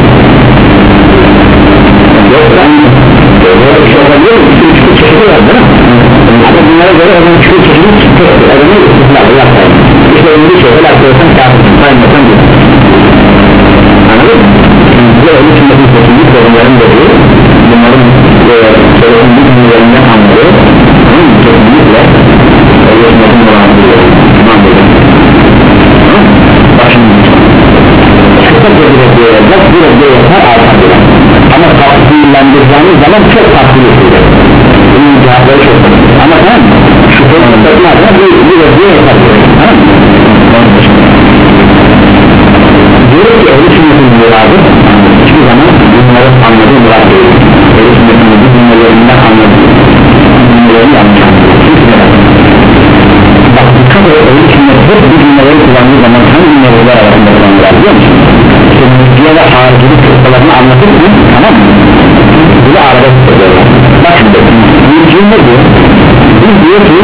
Yok ben böyle bir şey olabiliyor mu? Küçük küçük çeşidi var değil mi? Ama bunlara göre o zaman küçük çeşidi çıktı adamı istihlal yapar işte bir şey helal koyarsan kâfırsın saymasan değil anladın mı? Ve onun için de bir seçimlik sorunların dediği bunların sorunluk ünlülerinden anlıyor onun kesinlikle ölçmetin muradıyla tamam dedim bak şimdi kısa bir yapacak bir ödeye yapar artar bile ama tatlılandireceğimiz zaman çok tatlı yapacak bunun cevapları çok ama tamam mı? Şu sorunlukların adına bir, bir ödeye yapar tamam mı? diyor ki öyle sünnetin muradı hiçbir zaman bunları anladığı murad değil öyle sünnetin bu cümlelerinden anladığı cümleleri yanlış anlıyor çünkü ne bak dikkat et öyle sünnet hep bu cümleleri kullandığı zaman hangi cümleler arasında kullanırlar biliyor musun? işte müziğe ve haricilik kıssalarını anlatırken tamam mı? bu da arada tutuyorlar bak şimdi müziğin ne diyor? biz diyor ki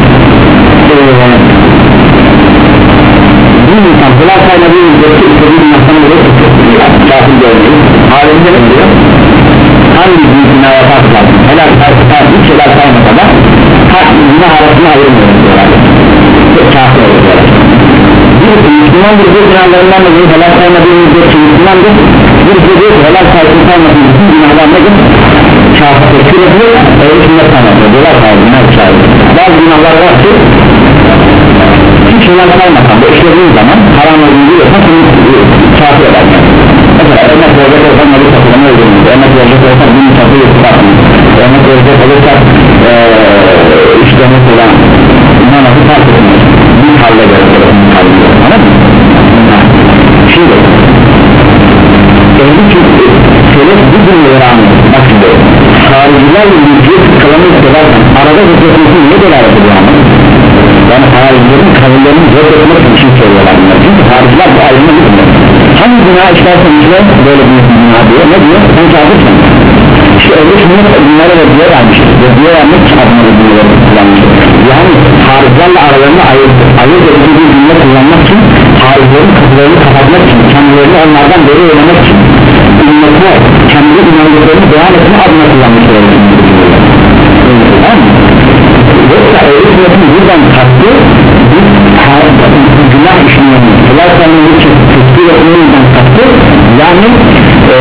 bir insan kılar saymadığı ücreti istediği bir insanı bile tutuyor kafir görmeyi halinde ne diyor? hangi bir günah yaparsa helal saysa hiç helal saymasa da günah arasını ayırmıyoruz diyorlar çok kafir oluyorlar birisi Müslümandır bu günahlarından da bir helal saymadığı ücreti Müslümandır birisi diyor ki helal saysın saymasın bütün günahlar nedir? kafir tekfir ediyor öyle sünnet saymasın diyorlar sayın günah sayın bazı günahlar var ki hiç helal saymasan da işlediğin zaman haram olduğunu biliyorsan seni kafir eder mesela örnek verecek olsan nebi satılama öldürmüş örnek verecek olsan bir misafir yıkılarsın örnek verecek olursak işte mesela namazı fark etmiş bir halde göre anladın mı? şimdi ehli çünkü selef bu cümleleri anlıyor bak şimdi haricilerle yüzüye tıklamayı seversen arada hükmetmesi niye delalet ediyor ama yani haricilerin kavimlerini zor etmek için söylüyorlar bunlar çünkü hariciler bu ayrımı bilmiyor hangi günah işlersen içine böyle bir günah diyor ne diyor sen kafirsin işte öyle sünnet bunlara da diye vermiştir ve diye vermek için adına da cümleleri kullanmıştır yani haricilerle aralarını ayırt ayırt edici bir cümle kullanmak için haricilerin kapılarını kapatmak için kendilerini onlardan beri oynamak için ümmete kendi inandıklarını beyan etme adına kullanmıştır tamam mı? yoksa öyle sünnetin buradan kastı biz günah işlerini helal saymanın için tekbir etmemizden kastı yani e,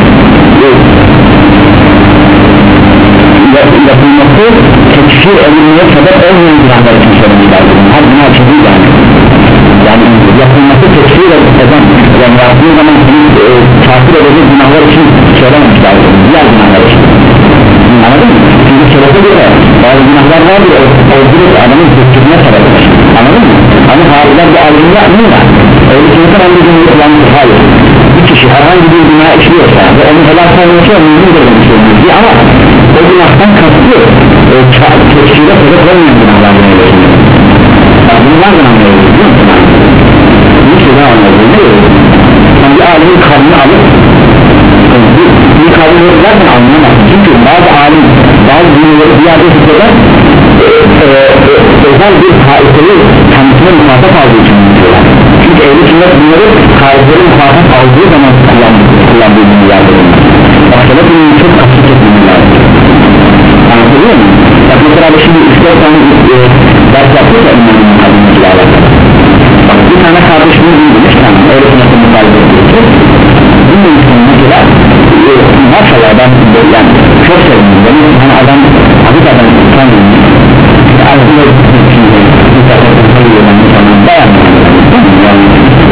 yapılması tekfir edilmeye sebep olmayan günahlar için söylemişler her günah için değil yani yani yapılması tekfir eden yani yaptığı zaman e, kafir edecek günahlar için söylememişler diğer günahlar için anladın mı? çünkü şerefe göre bazı günahlar var diye o direkt adamın tekfirine sebep anladın mı? ama hariciler bu ayrımı yapmıyorlar öyle sınıfın hangi günahı kullanmış hayır bir kişi herhangi bir günah işliyorsa ve onu helal sayılmışsa mümkün de demiştir ama o günahtan kastı e, tekfire sebep olmayan günahlar günahlar bunlardan anlıyoruz biliyor musun? bir şeyden anlıyoruz ne diyoruz? yani bir alimin karnını alıp bir, bir karnını zaten anlayamazsın çünkü bazı alim bazı cümleleri bir yerde hisseder özel bir kaideyi kendisine muhatap aldığı için diyorlar. Çünkü ehl-i sünnet bunları kaideleri muhatap aldığı zaman kullandığı gibi yardım. Başka bunun çok kasıt etmemiz lazım. Anlatabiliyor muyum? Bak mesela şimdi üç dört tane e, ders yaptık ya İmam-ı Mukaddim'le alakalı. Bak bir tane kardeşimiz bilmiş tamam öyle sünnetin mukaddim'le ediyoruz. Bunun için mesela e, maşallah ben yani çok sevdim benim hani adam adı da ben tanıyorum. Aslında bir taraftan sayıyor ben insanın dayanmıyor. Yani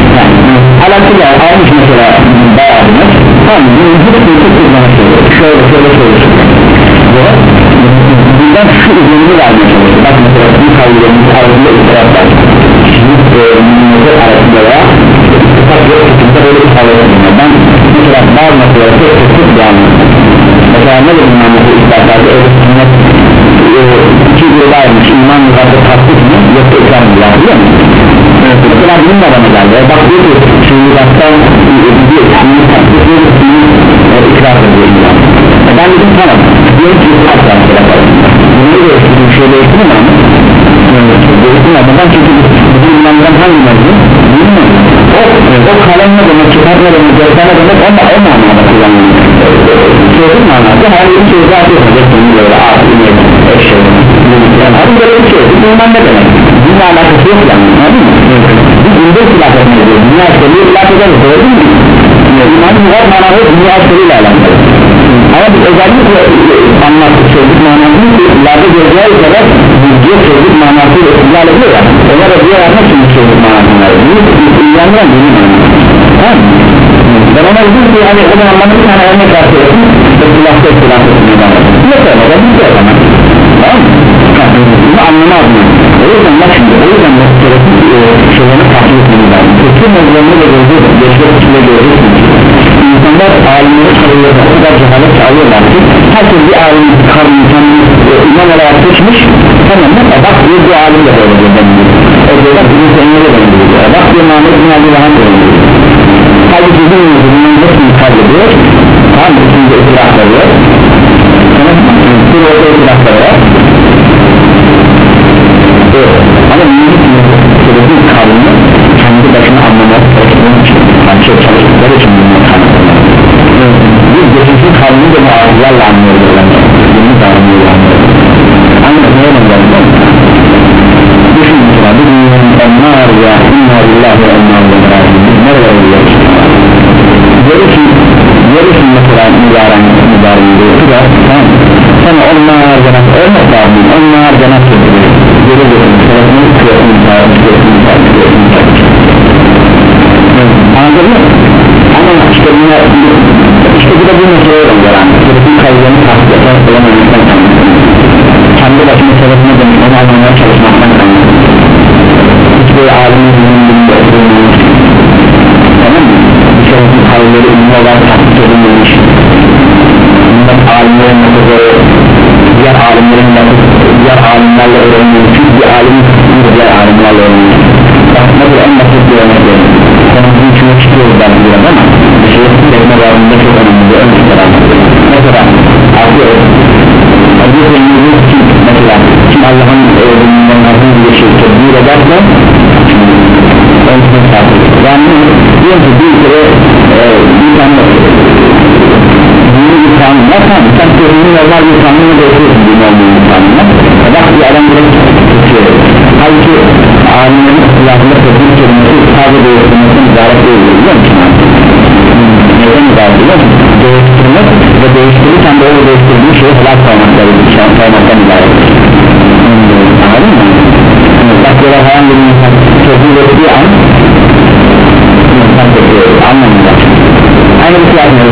alakayla almış mesela bayağıdınız tamam bunun hızlı bir kullanmak söylüyor şöyle şöyle şöyle şöyle bundan şu ürünü vermeye çalışıyor bak mesela bir kavgalarımız arasında itiraz var şimdi minimumlar arasında veya ufak yok tutumda böyle bir kavgalarımız ben mesela bazı noktaları tek tek tek devam mesela ne dedim ben bu isterlerde öyle sünnet iki yıldaymış iman yıllarda tatlık mı yoksa ikram mı yapıyor mu? Mesela bunun da bana geldi bak diyor ki şimdi baktan bir şimdi tatlık mı ikrar ediyor ben dedim tamam diyor ki ikrar var bunu değiştirdim şöyle değiştirdim ama değiştirmeden çünkü bizim imandan hangi mevzu bilmiyorum o, o kalem ne demek kitap ne demek gözler ne demek ama o manada kullanılıyor sözün manası her bir sözü atıyorsun geçtiğini böyle ağzı inek eşeği yani böyle bir şey iman ne demek bununla alakası yok yani anladın mı? biz ünlü silah etmek ediyoruz dünya işleriyle silah ederiz doğru mu? imanın var manası dünya işleriyle alakalı ama biz özellikle anlattık sözlük manasını ki ileride göreceği üzere bilgiye sözlük manasıyla ihlal ediyor ya ona da diğer yapmak için sözlük manasını veriyor ilgilendiren benim manasını tamam mı? ben ona dedim ki hani o anlamda bir tane örnek verseydim ıslahta ıslahta ıslahta yok öyle de biz de o zaman tamam mı? bunu anlamaz mı? o yüzden bak şimdi o yüzden noktaların şeylerini takip etmemiz lazım bütün mevzularını da göreceğiz geçmek için de göreceksiniz insanlar alimleri çalıyorlar o kadar cehalet çalıyorlar ki herkes bir alim karnı kendini imam olarak seçmiş tamam mı? bak bir bu alim de böyle diyor o diyorlar bunu seninle de böyle diyor bak bir Muhammed bin Abdullah'ın böyle diyor halbuki bir mevzunun hepsini kaydediyor tamam mı? Şimdi itirafları var bir orada itirafları var ama müzik kavramı kendi başına anlamak yani çok çalıştıkları için bunu tanıtıyorlar biz geçici kavramı da bu ağızlarla anlıyorlar bunu da anlıyorlar anlıyorlar neye benzer düşün mesela bir dünyanın onlar ya innallah ve ennallah nereye oluyoruz görürsün görürsün mesela mübarek mübarek diyor tamam sana onlar cenap olmak lazım onlar cenap getiriyor görüyorsun tarafını kırıyorsun kırıyorsun kırıyorsun anladın mı? ama işte buna işte bu da bu meseleye oluyor sürütün kayılarını takip eden olamayacaktan kaynaklı kendi başına sebebine dönüp onu anlamaya çalışmaktan kaynaklı hiçbir alimin ünlüğünde oturulmamış tamam mı? bu sürütün kayıları ünlü olarak takip edilmemiş bundan alimlerin noktaları diğer alimlerin diğer alimlerle öğrenilmiş çünkü bir alimin diğer alimlerle öğrenilmiş bakmadır en basit bir örnek verin konumuzun içine çıkıyoruz ben biraz ama bir şey tekme varlığında çok önemli bir örnek verin mesela artıyor Aziz Eylül'ün kim mesela kim Allah'ın öğrenimden azim bir şey tedbir ederse on sınıf takip yani diyor ki bir kere bir tane dini bir kanun var tabi sen sözünün normal bir kanunu da okuyorsun dini olmayan bir kanunla bak bir adam direkt tutuyor halbuki alimlerin ıslahında tedbir kelimesi sadece değiştirmesine mübarek değil biliyor musun? neden mübarek biliyor musun? değiştirmek ve değiştirirken de öyle değiştirdiği şeyi helal saymakları saymaktan mübarek anladın mı? bak böyle herhangi bir insan tedbir ettiği an insan tedbir anlamında aynı bir şey yapmıyor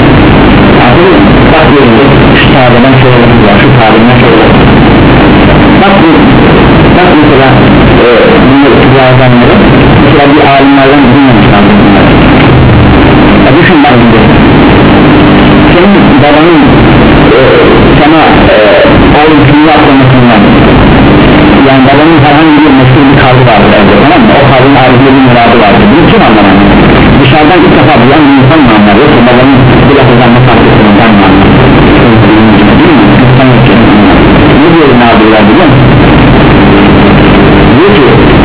bak yerinde şu tabirden şöyle var şu tabirden şöyle bak bu bak mesela e, bunu itirazanları mesela bir alimlerden dinlemişler bunlar ya düşün bak şimdi senin babanın e, sana e, oğlum şunu yapmamasından yani babanın herhangi bir meşhur bir kavga vardır evde tamam mı o kavganın ayrıca bir muradı vardır bunu kim anlamaz dışarıdan ilk defa bulan bir insan mı anlar yoksa babanın bu lafızdan farklısından mı anlar ne diyorum abi ya biliyor musun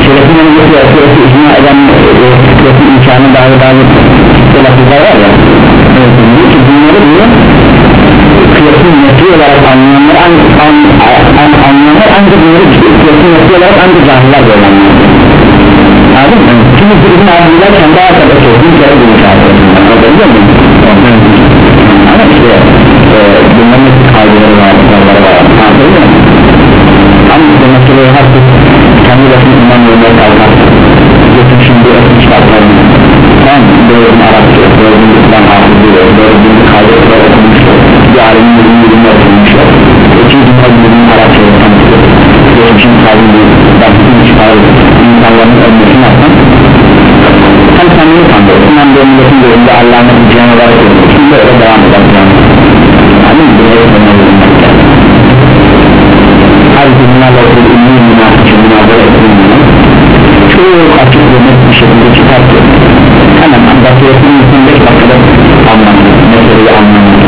Selefin önündeki süresi icma eden süresi imkanı daha bazı selefizler var ya, diyor ki bunları diyor kıyasın neti olarak anlayanlar an, an, an, anlayanlar ancak bunları kıyasın neti olarak ancak cahiller böyle anlıyor. Anladın mı? Şimdi bizim abiler kendi arkadaş olduğu kere bunu çağırıyorlar, anladın mı? Ama işte e, bunların hepsi kaydıları var, kuralları var, anladın mı? Ama işte meseleyi herkes kendi başına iman olmaya kalmaz. Geçin şimdi eski kitaplarını tamam mı? Doğrunun Arapça, doğrunun İslam hafızıyla, doğrunun kaydıları okumuşlar, bir alemin ürünlerini okumuşlar, ikinci kaydıların Arapça'ya tanıtıyor. Geçmişin kaydıları, baktığını çıkarır, insanların ölmesini yaptan hem kendini kandırırsın hem de milletin gözünde Allah'ın diyeceğine olarak görüyorsun. Şimdi öyle devam edeceğim. Yani buraya sanırım halbuki bunlarla okul ünlü münafıcı münafıcı edilmiyor. Çoğu açık ve net bir şekilde çıkar ki hemen basiretinin bütün beş dakikada anlamlı, meseleyi anlamlı.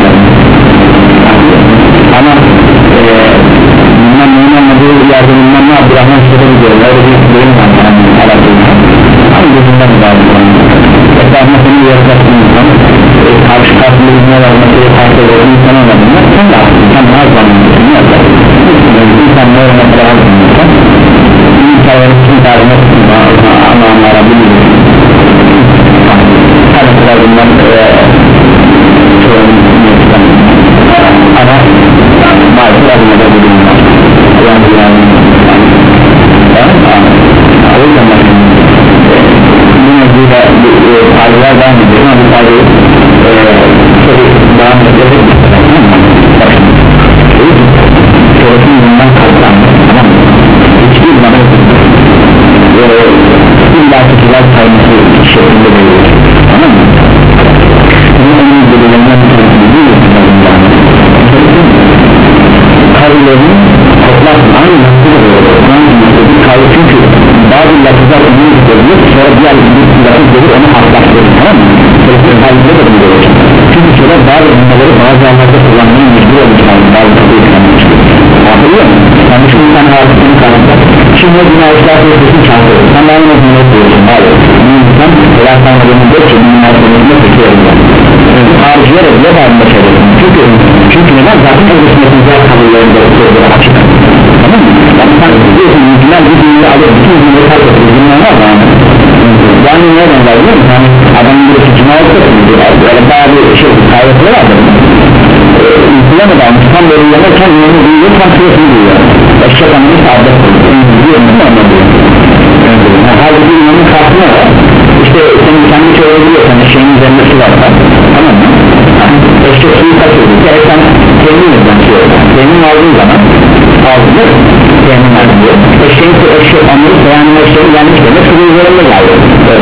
Ama bundan mühim olmadığı yerde bundan ne Abdurrahman Sıfır'ı diyorum, öyle bir bölüm var yani Arap'ta. Ama gözünden müdahale ediyorum. Esasında seni yaratacaksın insan, karşı karşılığı ne var, meseleyi karşı ediyor, insan olmadığında sen de aslında, sen ne az anlıyorsun, ne yapacaksın? İnsan ne olmak lazım insan, insanların kim tarzına ama onlara bilmiyorsun. Her ne kadar bundan çoğunun insan ama maalesef adına da bu durumda yani yani o yüzden bu mevzuda faydalar devam ediyor ama bu faydayı tabi devam ediyor bakın sorusunu bundan kalklandı tamam mı? Hiçbir zaman illa tutular sayması şeklinde veriyor tamam mı? Bunun en iyi belirlenen bir tanesi değil kavlerini toplasın aynı nasıl oluyor kavle çünkü bazı lafızlar ünlü tutuyor sonra diğer bir lafız gelir onu haklaştırır tamam mı? Kavleleri de bunu görür çünkü sonra bazı cümleleri bazı anlarda kullanmayı mecbur olmuşlar bazı kapıyı kullanmıştır hatırlıyor musun? Yani şu insan harcısını kanıtlar şimdi o günah ıslah sözcüsünü çağırıyor sen daha yine cümle diyorsun hayır bu insan helal sanmadığını diyor ki bu münasebetinde tutuyorum harcıyarak bile bağımda söyledim çünkü çünkü neden zaten özgürlüğün güzel kabullerinde tutuyordur açık tamam mı? Yani sen diyorsun yüzünden bir cümle alıp bütün cümleyi fark ediyor cümleler var yani yani nereden var biliyor musun? Yani adamın birisi cümle alıp böyle bazı şey kayıtları vardır uygulamada almış tam böyle yanarken yönü duyuyor tam süresini duyuyor eşek anını sağlık duyuyor mu anlamıyor halbuki yönün kalkma var işte senin kendi çörebiliyorsan eşeğin üzerinde su var tamam mı? Eşek suyu kaçırdı gereken temin eden suyu temin aldığın zaman aldığında temin alıyor eşeğin su eşek anlıyorsa yani eşeğin gelmiş demek suyu üzerinde geldi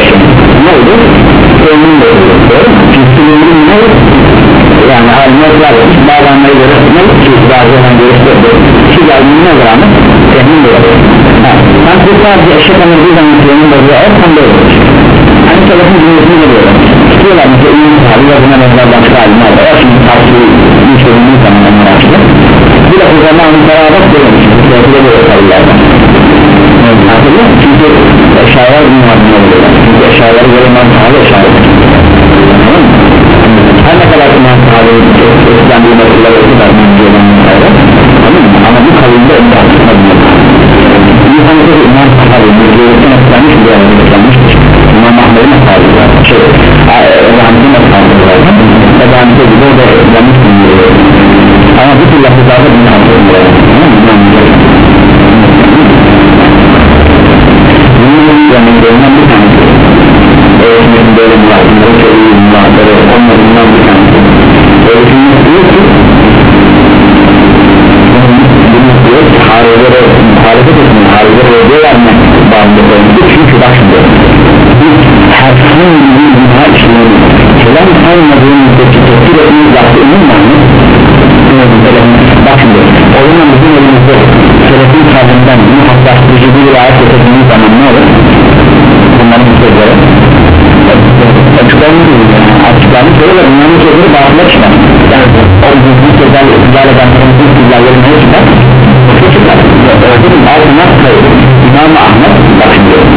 ne oldu? temin de oluyor doğru mu? çünkü suyun ne olur? yani haline var bazı anlayı görüşmek ki bazı anlayı görüşmek ki geldiğini ne olur ama temin de olur sen bu sadece eşek anladığı zaman temin de oluyor o tam da olur hani telefon cümlesini veriyorlar tutuyorlar mesela ünlü sahibi ve buna benzer başka halimler de var şimdi tavsiye bir çözümlüğü tanımlarını açtı bu da o zaman beraber söylemişim bu da böyle sarılardan hatırlıyor musun? çünkü eşyalar bunun adına oluyorlar çünkü eşyaları göre mantıhalı eşyalar tamam mı? her ne kadar iman sahibi eskiden bir mesele oldular tamam mı? ama bu kavimde eskiden İnsanlıkta iman sahibi müdürlükten etkilenmiş bir yerde etkilenmiştir İmam Ahmet'in sahibi var şey, Rahmet'in sahibi var Rahmet'e gibi o da etkilenmiş bir ama bu tür lafızlarda bunu anlıyor bunun yanındığından bir tanesi öğretmenin böyle muhabbetleri söylüyor muhabbetleri onlarından bir tanesi öğretmenin diyor ki bunu diyor ki harelere muhalefet etsin harelere diyorlar mı bağımlı koymuş çünkü bak şimdi biz herhangi bir günah işlerini helal olmadığını müddetçe tepkir etmeyi yaptı emin var mı? bak şimdi o zaman bizim elimizde selefin tarzından bunu haklaştırıcı bir ayet getirdiğimiz zaman ne olur? bunların sözleri açıklarını açıklarını söylüyorlar bunların sözleri bağımlı çıkar yani o düzgün sözlerle ısrarla benzerimizin sözlerleri ne çıkar? şu çıkar altına sayılır İmam-ı Ahmet bak şimdi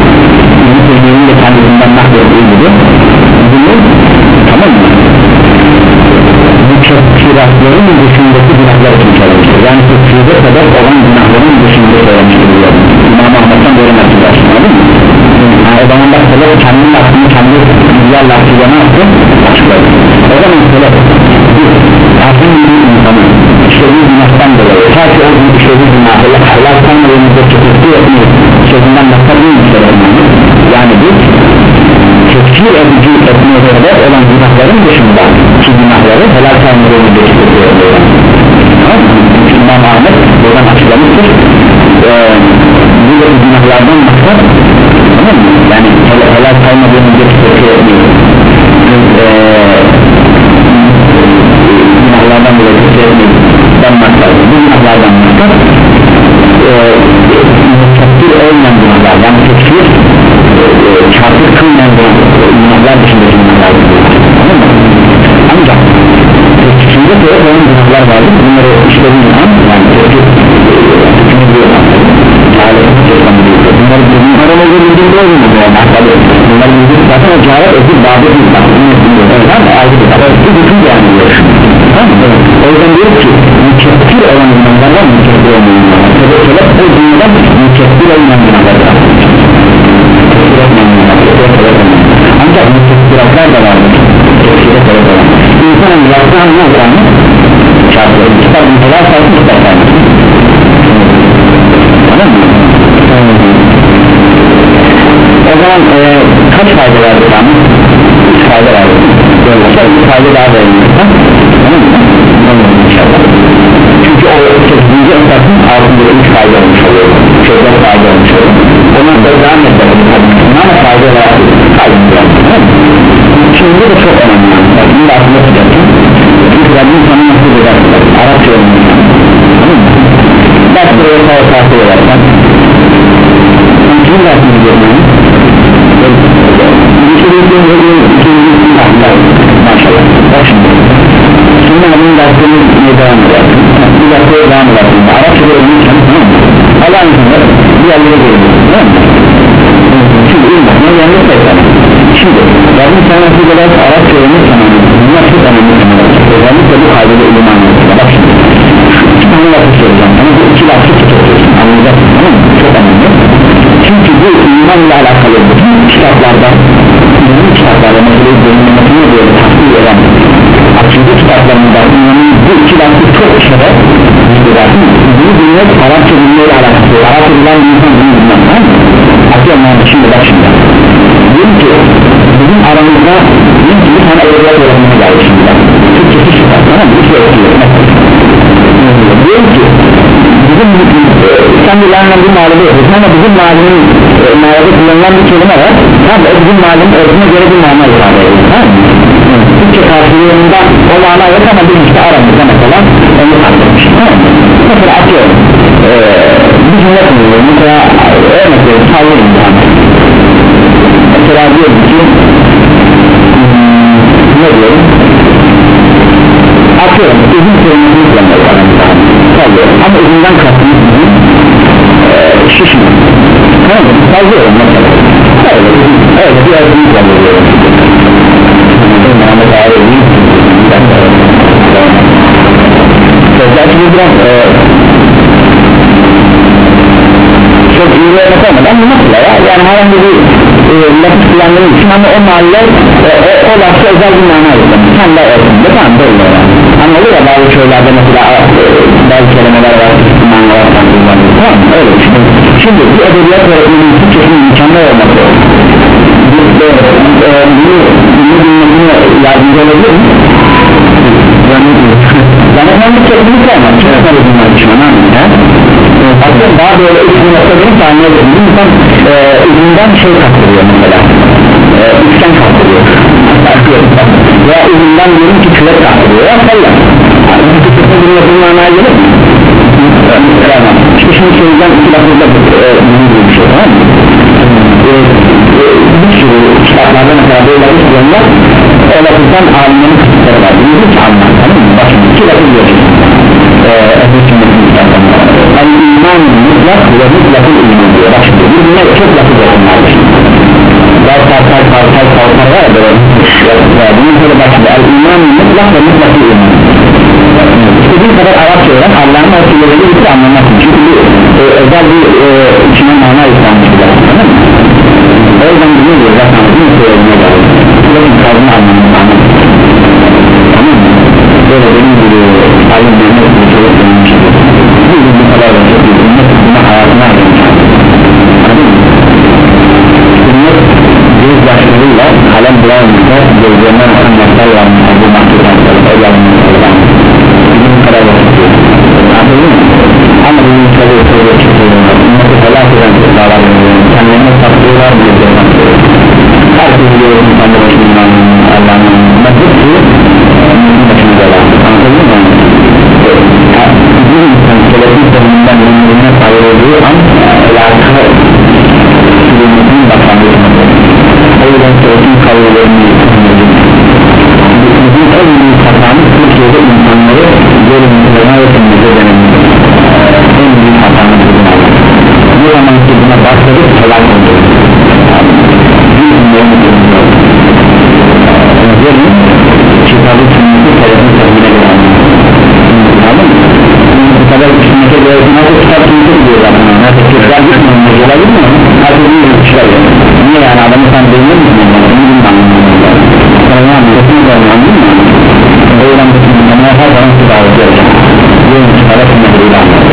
lafların dışındaki günahlar için söylemiştir. Yani tekfirde sebep olan günahların dışında söylemiştir diyor. İmam Ahmet'ten böyle nasıl yapsın, anladın mı? Yani o zaman da sebep kendi lafını kendi güzel lafıyla ne yaptı? Açıkladı. O zaman sebep aslında bir insanın işlediği günahtan dolayı ta ki o işlediği günahıyla Allah sanmadığımızda çekirti etmiyor sözünden başka bir söylememiz. Yani bu tekfir edici etmeye sebep olan günahların dışında ki günahları helal sanmadığımızda çekirti etmiyor. İmam Ahmet buradan açıklamıştır. Ee, buradaki günahlardan maksat, tamam mı? Yani helal saymadığımızda çekirti etmiyor. Ee, günahlardan dolayı çekirti etmiyor. Bu günahlardan maksat tekfir olmayan günahlar, yani tekfir kafir kılmayan günahlar dışındaki günahlar, tamam mı? Ancak tekfirde de olan günahlar vardır. Bunları işlediğin zaman yani tekfir bunları bizim aramızda bildiğinde olmuyor yani bunları bildiğinde zaten o cevap ödül bağlı bir bakımda ayrı bir bakımda bu bütün yani o yüzden diyor ki mükeffir olan günahlardan mükeffir olmayan günahlar sebep sebep o dünyadan mükeffir olmayan günahlardan ancak mükeffiratlar da vardır mükeffirat sebep olan insanın yaptığı ne olacağını çarpıyor kitap inceler sayısın kitaplar tamam mı? O zaman e, kaç fayda vardır tamam? üç fayda vardır böyle olsa üç fayda daha verilmekten tamam mı? İnşallah çünkü o sekizinci esasın altında üç fayda olmuş oluyor çözde fayda olmuş oluyor ondan sonra devam edelim ama fayda olarak kaydınca şimdi bu da çok önemli bunu da aklına tutacaksın çünkü Rabbim sana nasıl eder Arapça öğrenmiş tamam mı? belki buraya sağ sağ edersen kimin dersini biliyorum yani? bir sürü bir sürü maşallah bak şimdi şimdi adının dersini ne devam edersin bir dersine devam edersin Arapça öğrenmişsen tamam mı? Allah'ın izniyle bir yerlere geliyorsun tamam mı? şimdi ilmek ne yanlış sayısan şimdi Rabbim sana nasıl ederse Arapça öğrenmişsen bunlar çok önemli özellikle bu kaydede ilim anlatıyor bak şimdi iki tane lafı söyleyeceğim ama bu iki lafı tutuyorsun anlayacaksın tamam mı? çok önemli çünkü bu iman ile alakalı bütün kitaplarda bütün kitaplarda mesela dönülmesine böyle tahsil eden akide kitaplarında imanın bu iki lafı çok kere bunu bilmek Arapça bilmeyle alakalı Arapça bilen bir insan bunu bilmez tamam mı? atıyorum yani şimdi bak şimdi diyelim ki bizim aramızda diyelim ki bir tane evliya öğrenmeye geldi şimdi bak Türkçesi şu var tamam mı? Üç öğretiyor diyelim ki bizim sen bir lanla bir malımı yapıyorsun ama bizim malımın malada kullanılan bir kelime var tamam o bizim malımın örtüne göre bir mana ifade ediyor tamam mı? Türkçe karşılığında o mana yok ama bir işte aramızda mesela onu tartışmış tamam mı? mesela atıyorum ee, bir cümle kullanıyorum mesela örnek veriyorum sallayayım yani mesela diyorum ki hmm, ne diyorum atıyorum uzun kelimesini kullanıyorum sallıyorum ama uzundan kastımız bizim ee, şişme tamam mı? sallıyorum mesela öyle, öyle bir özgün kullanıyorum Mehmet abi iyi sözler şimdi biraz e, çok iyi bir örnek olmadı ama nasıl ya yani herhangi bir e, lafı kullandığım için ama o mahalle e, o, o lafı özel bir mana yok sen de ortamda tamam böyle yani anladın ya bazı köylerde mesela e, bazı kelimeler var manalar kullanıyor tamam mı öyle işte şimdi bir edebiyat öğretmenin Türkçesinin mükemmel olması bunu bilmesine yardımcı olabilir mi? yani ben bir kesinlik olmaz çok önemli bunlar için aslında daha böyle üçüncü nokta benim saniye edildi insan e, üründen şey kaptırıyor mesela e, üçgen kaptırıyor veya üründen diyelim ki kürek kaptırıyor ya sallam bu kısmı bir yapımın anaya gelir mi? işte şimdi söyleyeceğim iki lafızda bunun gibi bir şey tamam mı? bir sürü kitaplarda mesela böyle lafız kullanılır o lafızdan alimlerin kısımları var bunu hiç anlar tamam mı? bak şimdi iki lafız görüyorsun ehl-i sünnetin kitaplarında el-iman mutlak ve mutlakın iman diyor bak şimdi bunlar çok lafız olanlardır bazı partay partay partay var ya böyle bunun böyle bak şimdi el-iman mutlak ve mutlakın iman istediğin kadar Arapça öğren, Allah'ın o kelimeleri bir anlamasın. Çünkü bu e, özel bir e, içine mana yüklenmiş bir laf, tamam mı? O yüzden biliyor ya zaten bir söylediğine geldi. Buranın kavramı anlamını anlamı, tamam mı? Böyle benim gibi alim Mehmet bir çocuk dönmüş gibi bu bu kadar da çok iyi, buna hayatına dönmüş, anladın mı? Sünnet göz başlarıyla kalem bulanmışsa gözlerinden akan yaşlar varmışsa bu mahsudan sonra yalanmışlar bizim kadar da çok iyi, anladın mı? Ama bunun çalıyor çalıyor çıkıyor ümmeti helak eden dağlar kendilerine saklıyorlar bile de saklıyor herkes biliyor insanlar başından Allah'ın mezhep ki ümmetin başını bela, anladın mı? Bir insan selefin sonundan ömrüne ayrıldığı an helakı sürümünün başlangıcıdır. O yüzden selefin kavgalarını bizim en büyük hatamız Türkiye'de insanları görünümlerine ve temizliğe denemektir. En büyük hatamız bizim Allah. Ne zaman ki buna başladık helak oldu. Bir ümmenin temizliği gelin kitabı sünneti selefin sevgine göre anladın mı? Bu kadar sünnete göre nasıl kitap sünneti diyor zaten nasıl kitaplar gitmiyor olabilir mi? Herkes bir yıl çıkarıyor. Niye yani adamı sen beğenir misin? Bunu bilmem sana ne anlıyorsun da anladın mı? O yüzden bu sünnetine her zaman kitap olacak. Yolun kitaba sünnetleri anlıyor.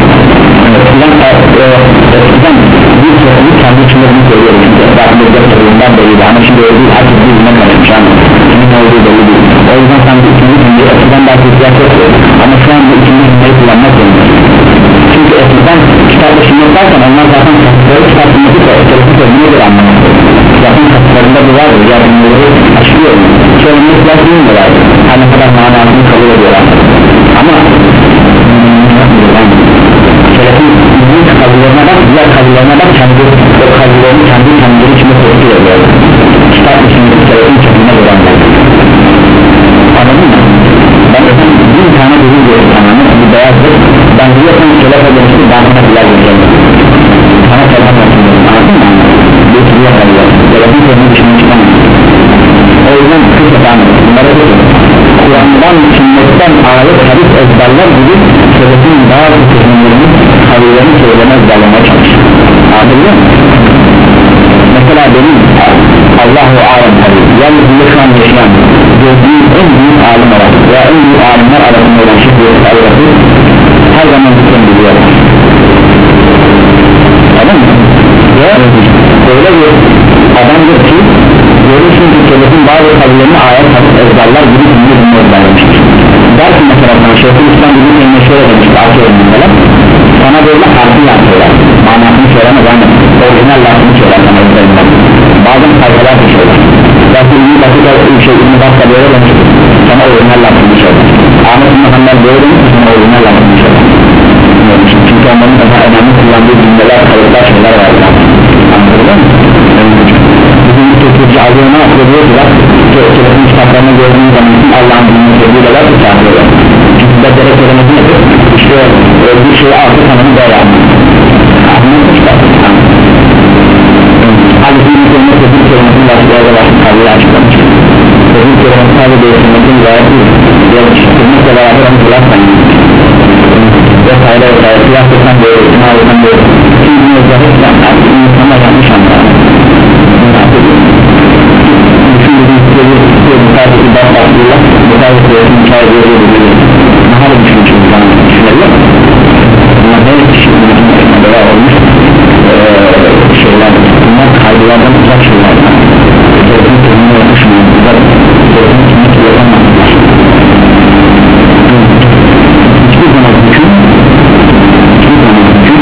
Eskiden bir sorunu kendi içimlerini söylüyorum çünkü etrafımızda sorundan belliydi ama şimdi öyle değil, herkes birbirine karışmış ama kimin olduğu belli değil. O yüzden sen bir ikinci cümle eskiden belki ihtiyaç yoktu ama şu an bu ikinci cümleyi kullanmak zorundayız. Çünkü eskiden kitapla sünnet derken onlar zaten kapıları kitap sünneti de etrafı sözüne göre anlamak zaten kapılarında bu vardır, yardımları açılıyor söylemeye ihtiyaç duymuyorlardı her ne kadar manasını kabul ediyorlar ama selefin büyük kabillerine bak, diğer kabillerine bak kendi o kabilelerini kendi kendileri içinde tepki ediyor kitap içinde selefin kendine görenler anladın mı? Ben efendim bin tane ürün görüyorum tamamı bir beyazdır ben biliyorsam selef edilmişti ben buna biler göreceğim sana selam yapıyorum anladın mı? bir sürüye kalıyor selefin kendini dışına çıkamaz o yüzden kısa efendim bunlara diyorum Kur'an'dan, sünnetten, ayet, hadis ezberler gibi selefin bazı sözünlerini, kavilerini söyleme ezberlemeye çalışır. Anladın mı? Mesela benim Allah-u Alem tabi, yani bu şu an yaşayan, gördüğüm en büyük alim olarak veya en büyük alimler arasında olan şüphiyeti ayırası her zaman bütün biliyorlar. Anladın mı? Ve öyle bir adamdır ki görürsün ki selefin bazı kavilerini ayet, hadis ezberler gibi dinlerini ezberlemiştir. Dersin mesela sana Şeyhülislam gibi bir şöyle demiştir atıyorum mesela sana böyle harfi yapıyorlar manasını söylemez ama orijinal lafını söyler sana üzerinden bazen sayfalar bir şeyler belki ünlü dakika bir şey ünlü dakika böyle demiştir sana orijinal lafını söyler Ahmet Muhammed böyle demiştir sana orijinal lafını söyler çünkü onların daha önemli kullandığı cümleler kalıplar şeyler var anladın mı? Bizim Türkçe alıyor ne yapıyor diyor ki bak Türkçe'nin kitaplarını gördüğünüz zaman Allah'ın dinini söylüyorlar ki çağırıyorlar çünkü de gerek söylemesi nedir? İşte bir şeyi altı tanımı böyle yapmak anladın işte Halbuki bir kelime sözün kelimesini başlayacağız başlık kavliyle açıklamıştır sözün kelimesi sadece değiştirmekten gayet değil değiştirmekle beraber onu kulaklayın vesaire vesaire kıyaslıktan böyle sınavdan böyle şimdi özellikle artık insanlar yanlış anlar düşündüğünüz bir sadece bak bakıyorlar bu tarz bir hikaye veriyor daha da düşünmüşüm bana düşünüyorlar bunlar ne düşünmüşüm böyle olmuş şeyler bunlar kaygılardan uzak şeyler sözün kendine yapışmıyor sözün kendine yapamazlar hiçbir zaman hüküm hiçbir zaman hüküm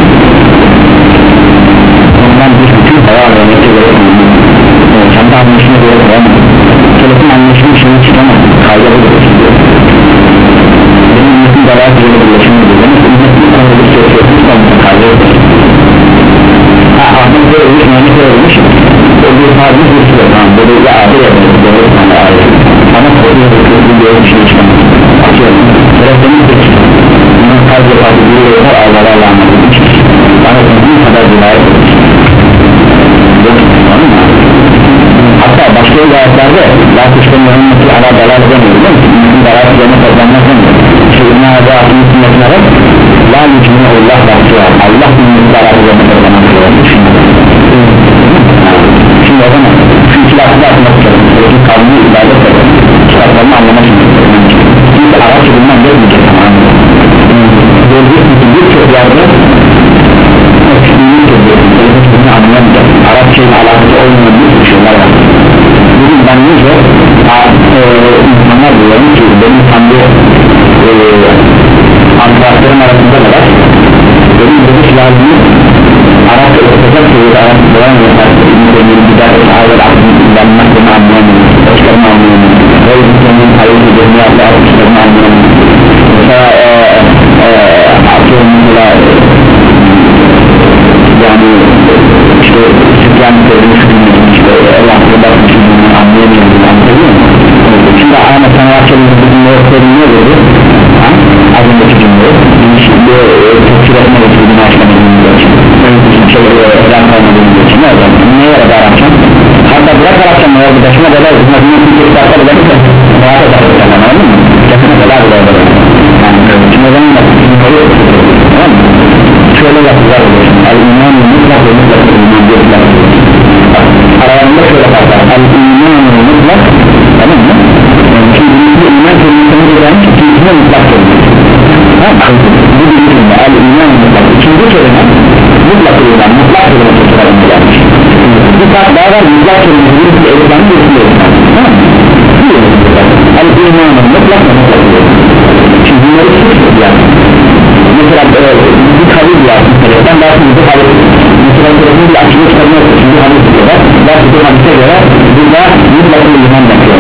ondan bir hüküm hayal vermekte gerekmiyor kendi anlayışına göre koyamaz selefin anlayışını şeyi çıkamaz kayda da geçiyor benim ümmetin beraber böyle birleşimdir demek ümmetin konuda bir şey söylüyorsa kayda da ha Ahmet böyle olmuş Mehmet böyle olmuş o bir tarzı bir süre tamam böyle bir adı yapıyor böyle bir tane adı ama konuda bir kötü bir yol bir şey çıkamaz atıyorum selef demiş ki bunun kalp yapardı bir yolda Allah'a Allah'ın için bana bir kadar dinayet etmiş hatta başka rivayetlerde la kuşların yanılması ala dalal edemiyor değil mi? Mümkün dalal üzerine kazanmaz demiyor şey inna ve ahli sünnet mesela yani işte Sübyan dediğimiz işte Allah'ta bakmışsın anlayamıyorum anlayamıyor musun? Şimdi aynı sanatçının bir cümle söyleniyor dedi az önceki cümle şimdi tefsir etme getirdiğini açlamadığımız için şeyleri öğren kalmadığımız için ne olacak? Neye yarar Arapçam? Hatta bırak Arapçam eğer bir başına bela hizmetini bir tek dakika bile rahat edersen anladın mı? Yakına bela bile olur yani şimdi o zaman da tamam mı? Şöyle yapılar olur el-iman mutlak ve mutlak iman mutlak aralarında şöyle farklar el-iman mutlak tamam mı? Şimdi bu iman kelimesini gören ikincisine mutlak kelime tamam mı? Bu bir kelime el-iman mutlak ikinci kelime mutlak kelime mutlak kelime tutturalım gelmiş bir fark daha var mutlak kelimesi bir bir evden bir bir evden tamam mı? El-iman mutlak ve mutlak kelime şimdi bunları sıkıştır yani mesela e, bir kabul yaptım ben daha sonra bir kabul mesela bir bir açılık çıkarma için bir kabul tutuyorlar daha sonra bir hadise göre burada mutlaka bir iman yapıyor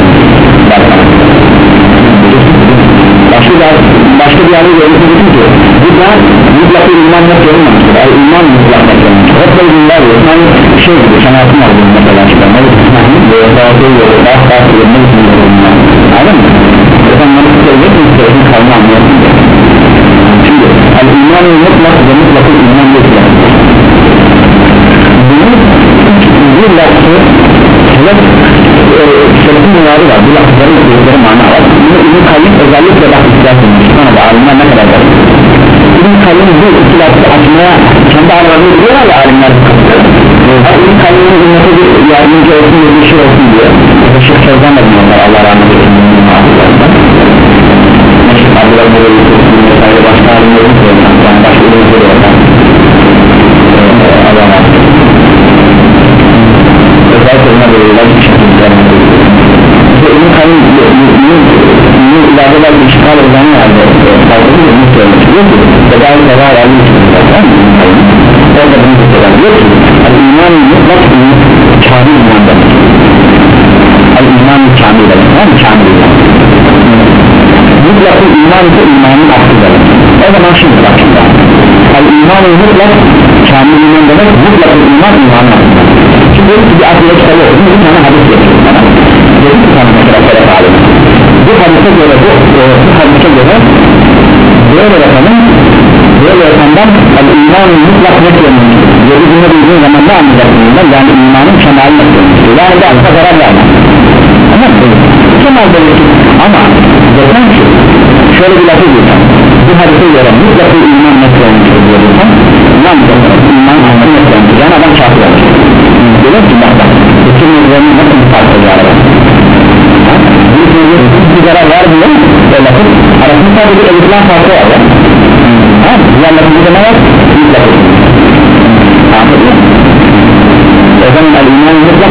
başka bir başka bir yerde görmüşsünüz ki burada mutlaka bir iman yapıyormamıştır yani iman mutlaka yapıyormamıştır hep böyle günler yok yani şey gibi sanatım var bunun mesela çıkarma ve kısmahın böyle daha böyle daha daha yerine gitmiyorum anladın mı? Zaten bana söyleyecek mi? Söyleyecek kalma anlayalım şimdi el-iman mutlak ve mutlak iman mutlak bunun bir lafı selef selefin mübarı var bu lafların sözleri mana var bunu İbn-i Kayyim özellikle bak istihat edilmiş sonra alimler ne kadar var İbn-i Kayyim bu iki lafı açmaya kendi aralarını biliyorlar ya alimler İbn-i Kayyim'in ümmete bir yardımcı olsun bir şey olsun diyor Şeyh Sözden de biliyorlar Allah rahmet eylesin Abdülhamid Aleyhisselam'ın vesaire başka alimlerin söylüyorlar yani başka ürünü söylüyorlar Allah'a emanet özellikle buna böyle bir şekilde işte İbn-i Kayyim bunu iladeler bir işgal eden yerde fazla bir ürünü söylemek diyor ki Bedai Sevar Ali İslam'da orada bunu tutuyorlar diyor ki el-iman mutlak kamil iman demek el-iman kamil demek kamil iman mutlak iman ise imanın aslı demek o zaman şimdi bakın el-iman mutlak kamil iman demek mutlak iman imanın aslı şimdi bir adıyla kitabı okudum bir tane hadis yapıyorum bana dedim bir tane mesela sebep alemi bu hadise göre bu, bu hadise göre böyle efendim böyle efendim el-iman mutlak ne söylemiştir yedi günde bildiğin zaman ne anlayacaksın yani imanın kemalini söylemiştir yani de asla zarar vermez ama kemal demiştir ama zaten şu şöyle bir lafı diyeceğim bu hadise göre mutlak iman ne söylemiştir diyorsan iman iman anlamı ne söylemiştir yani adam kafir olmuştur diyor ki bak bak bütün üzerine nasıl bir fark oluyor arada bir zarar vermiyor o lafın arasında sadece elinden farkı var ya diğer lafında ne var? mutlak anladın mı? o zaman el-iman mutlak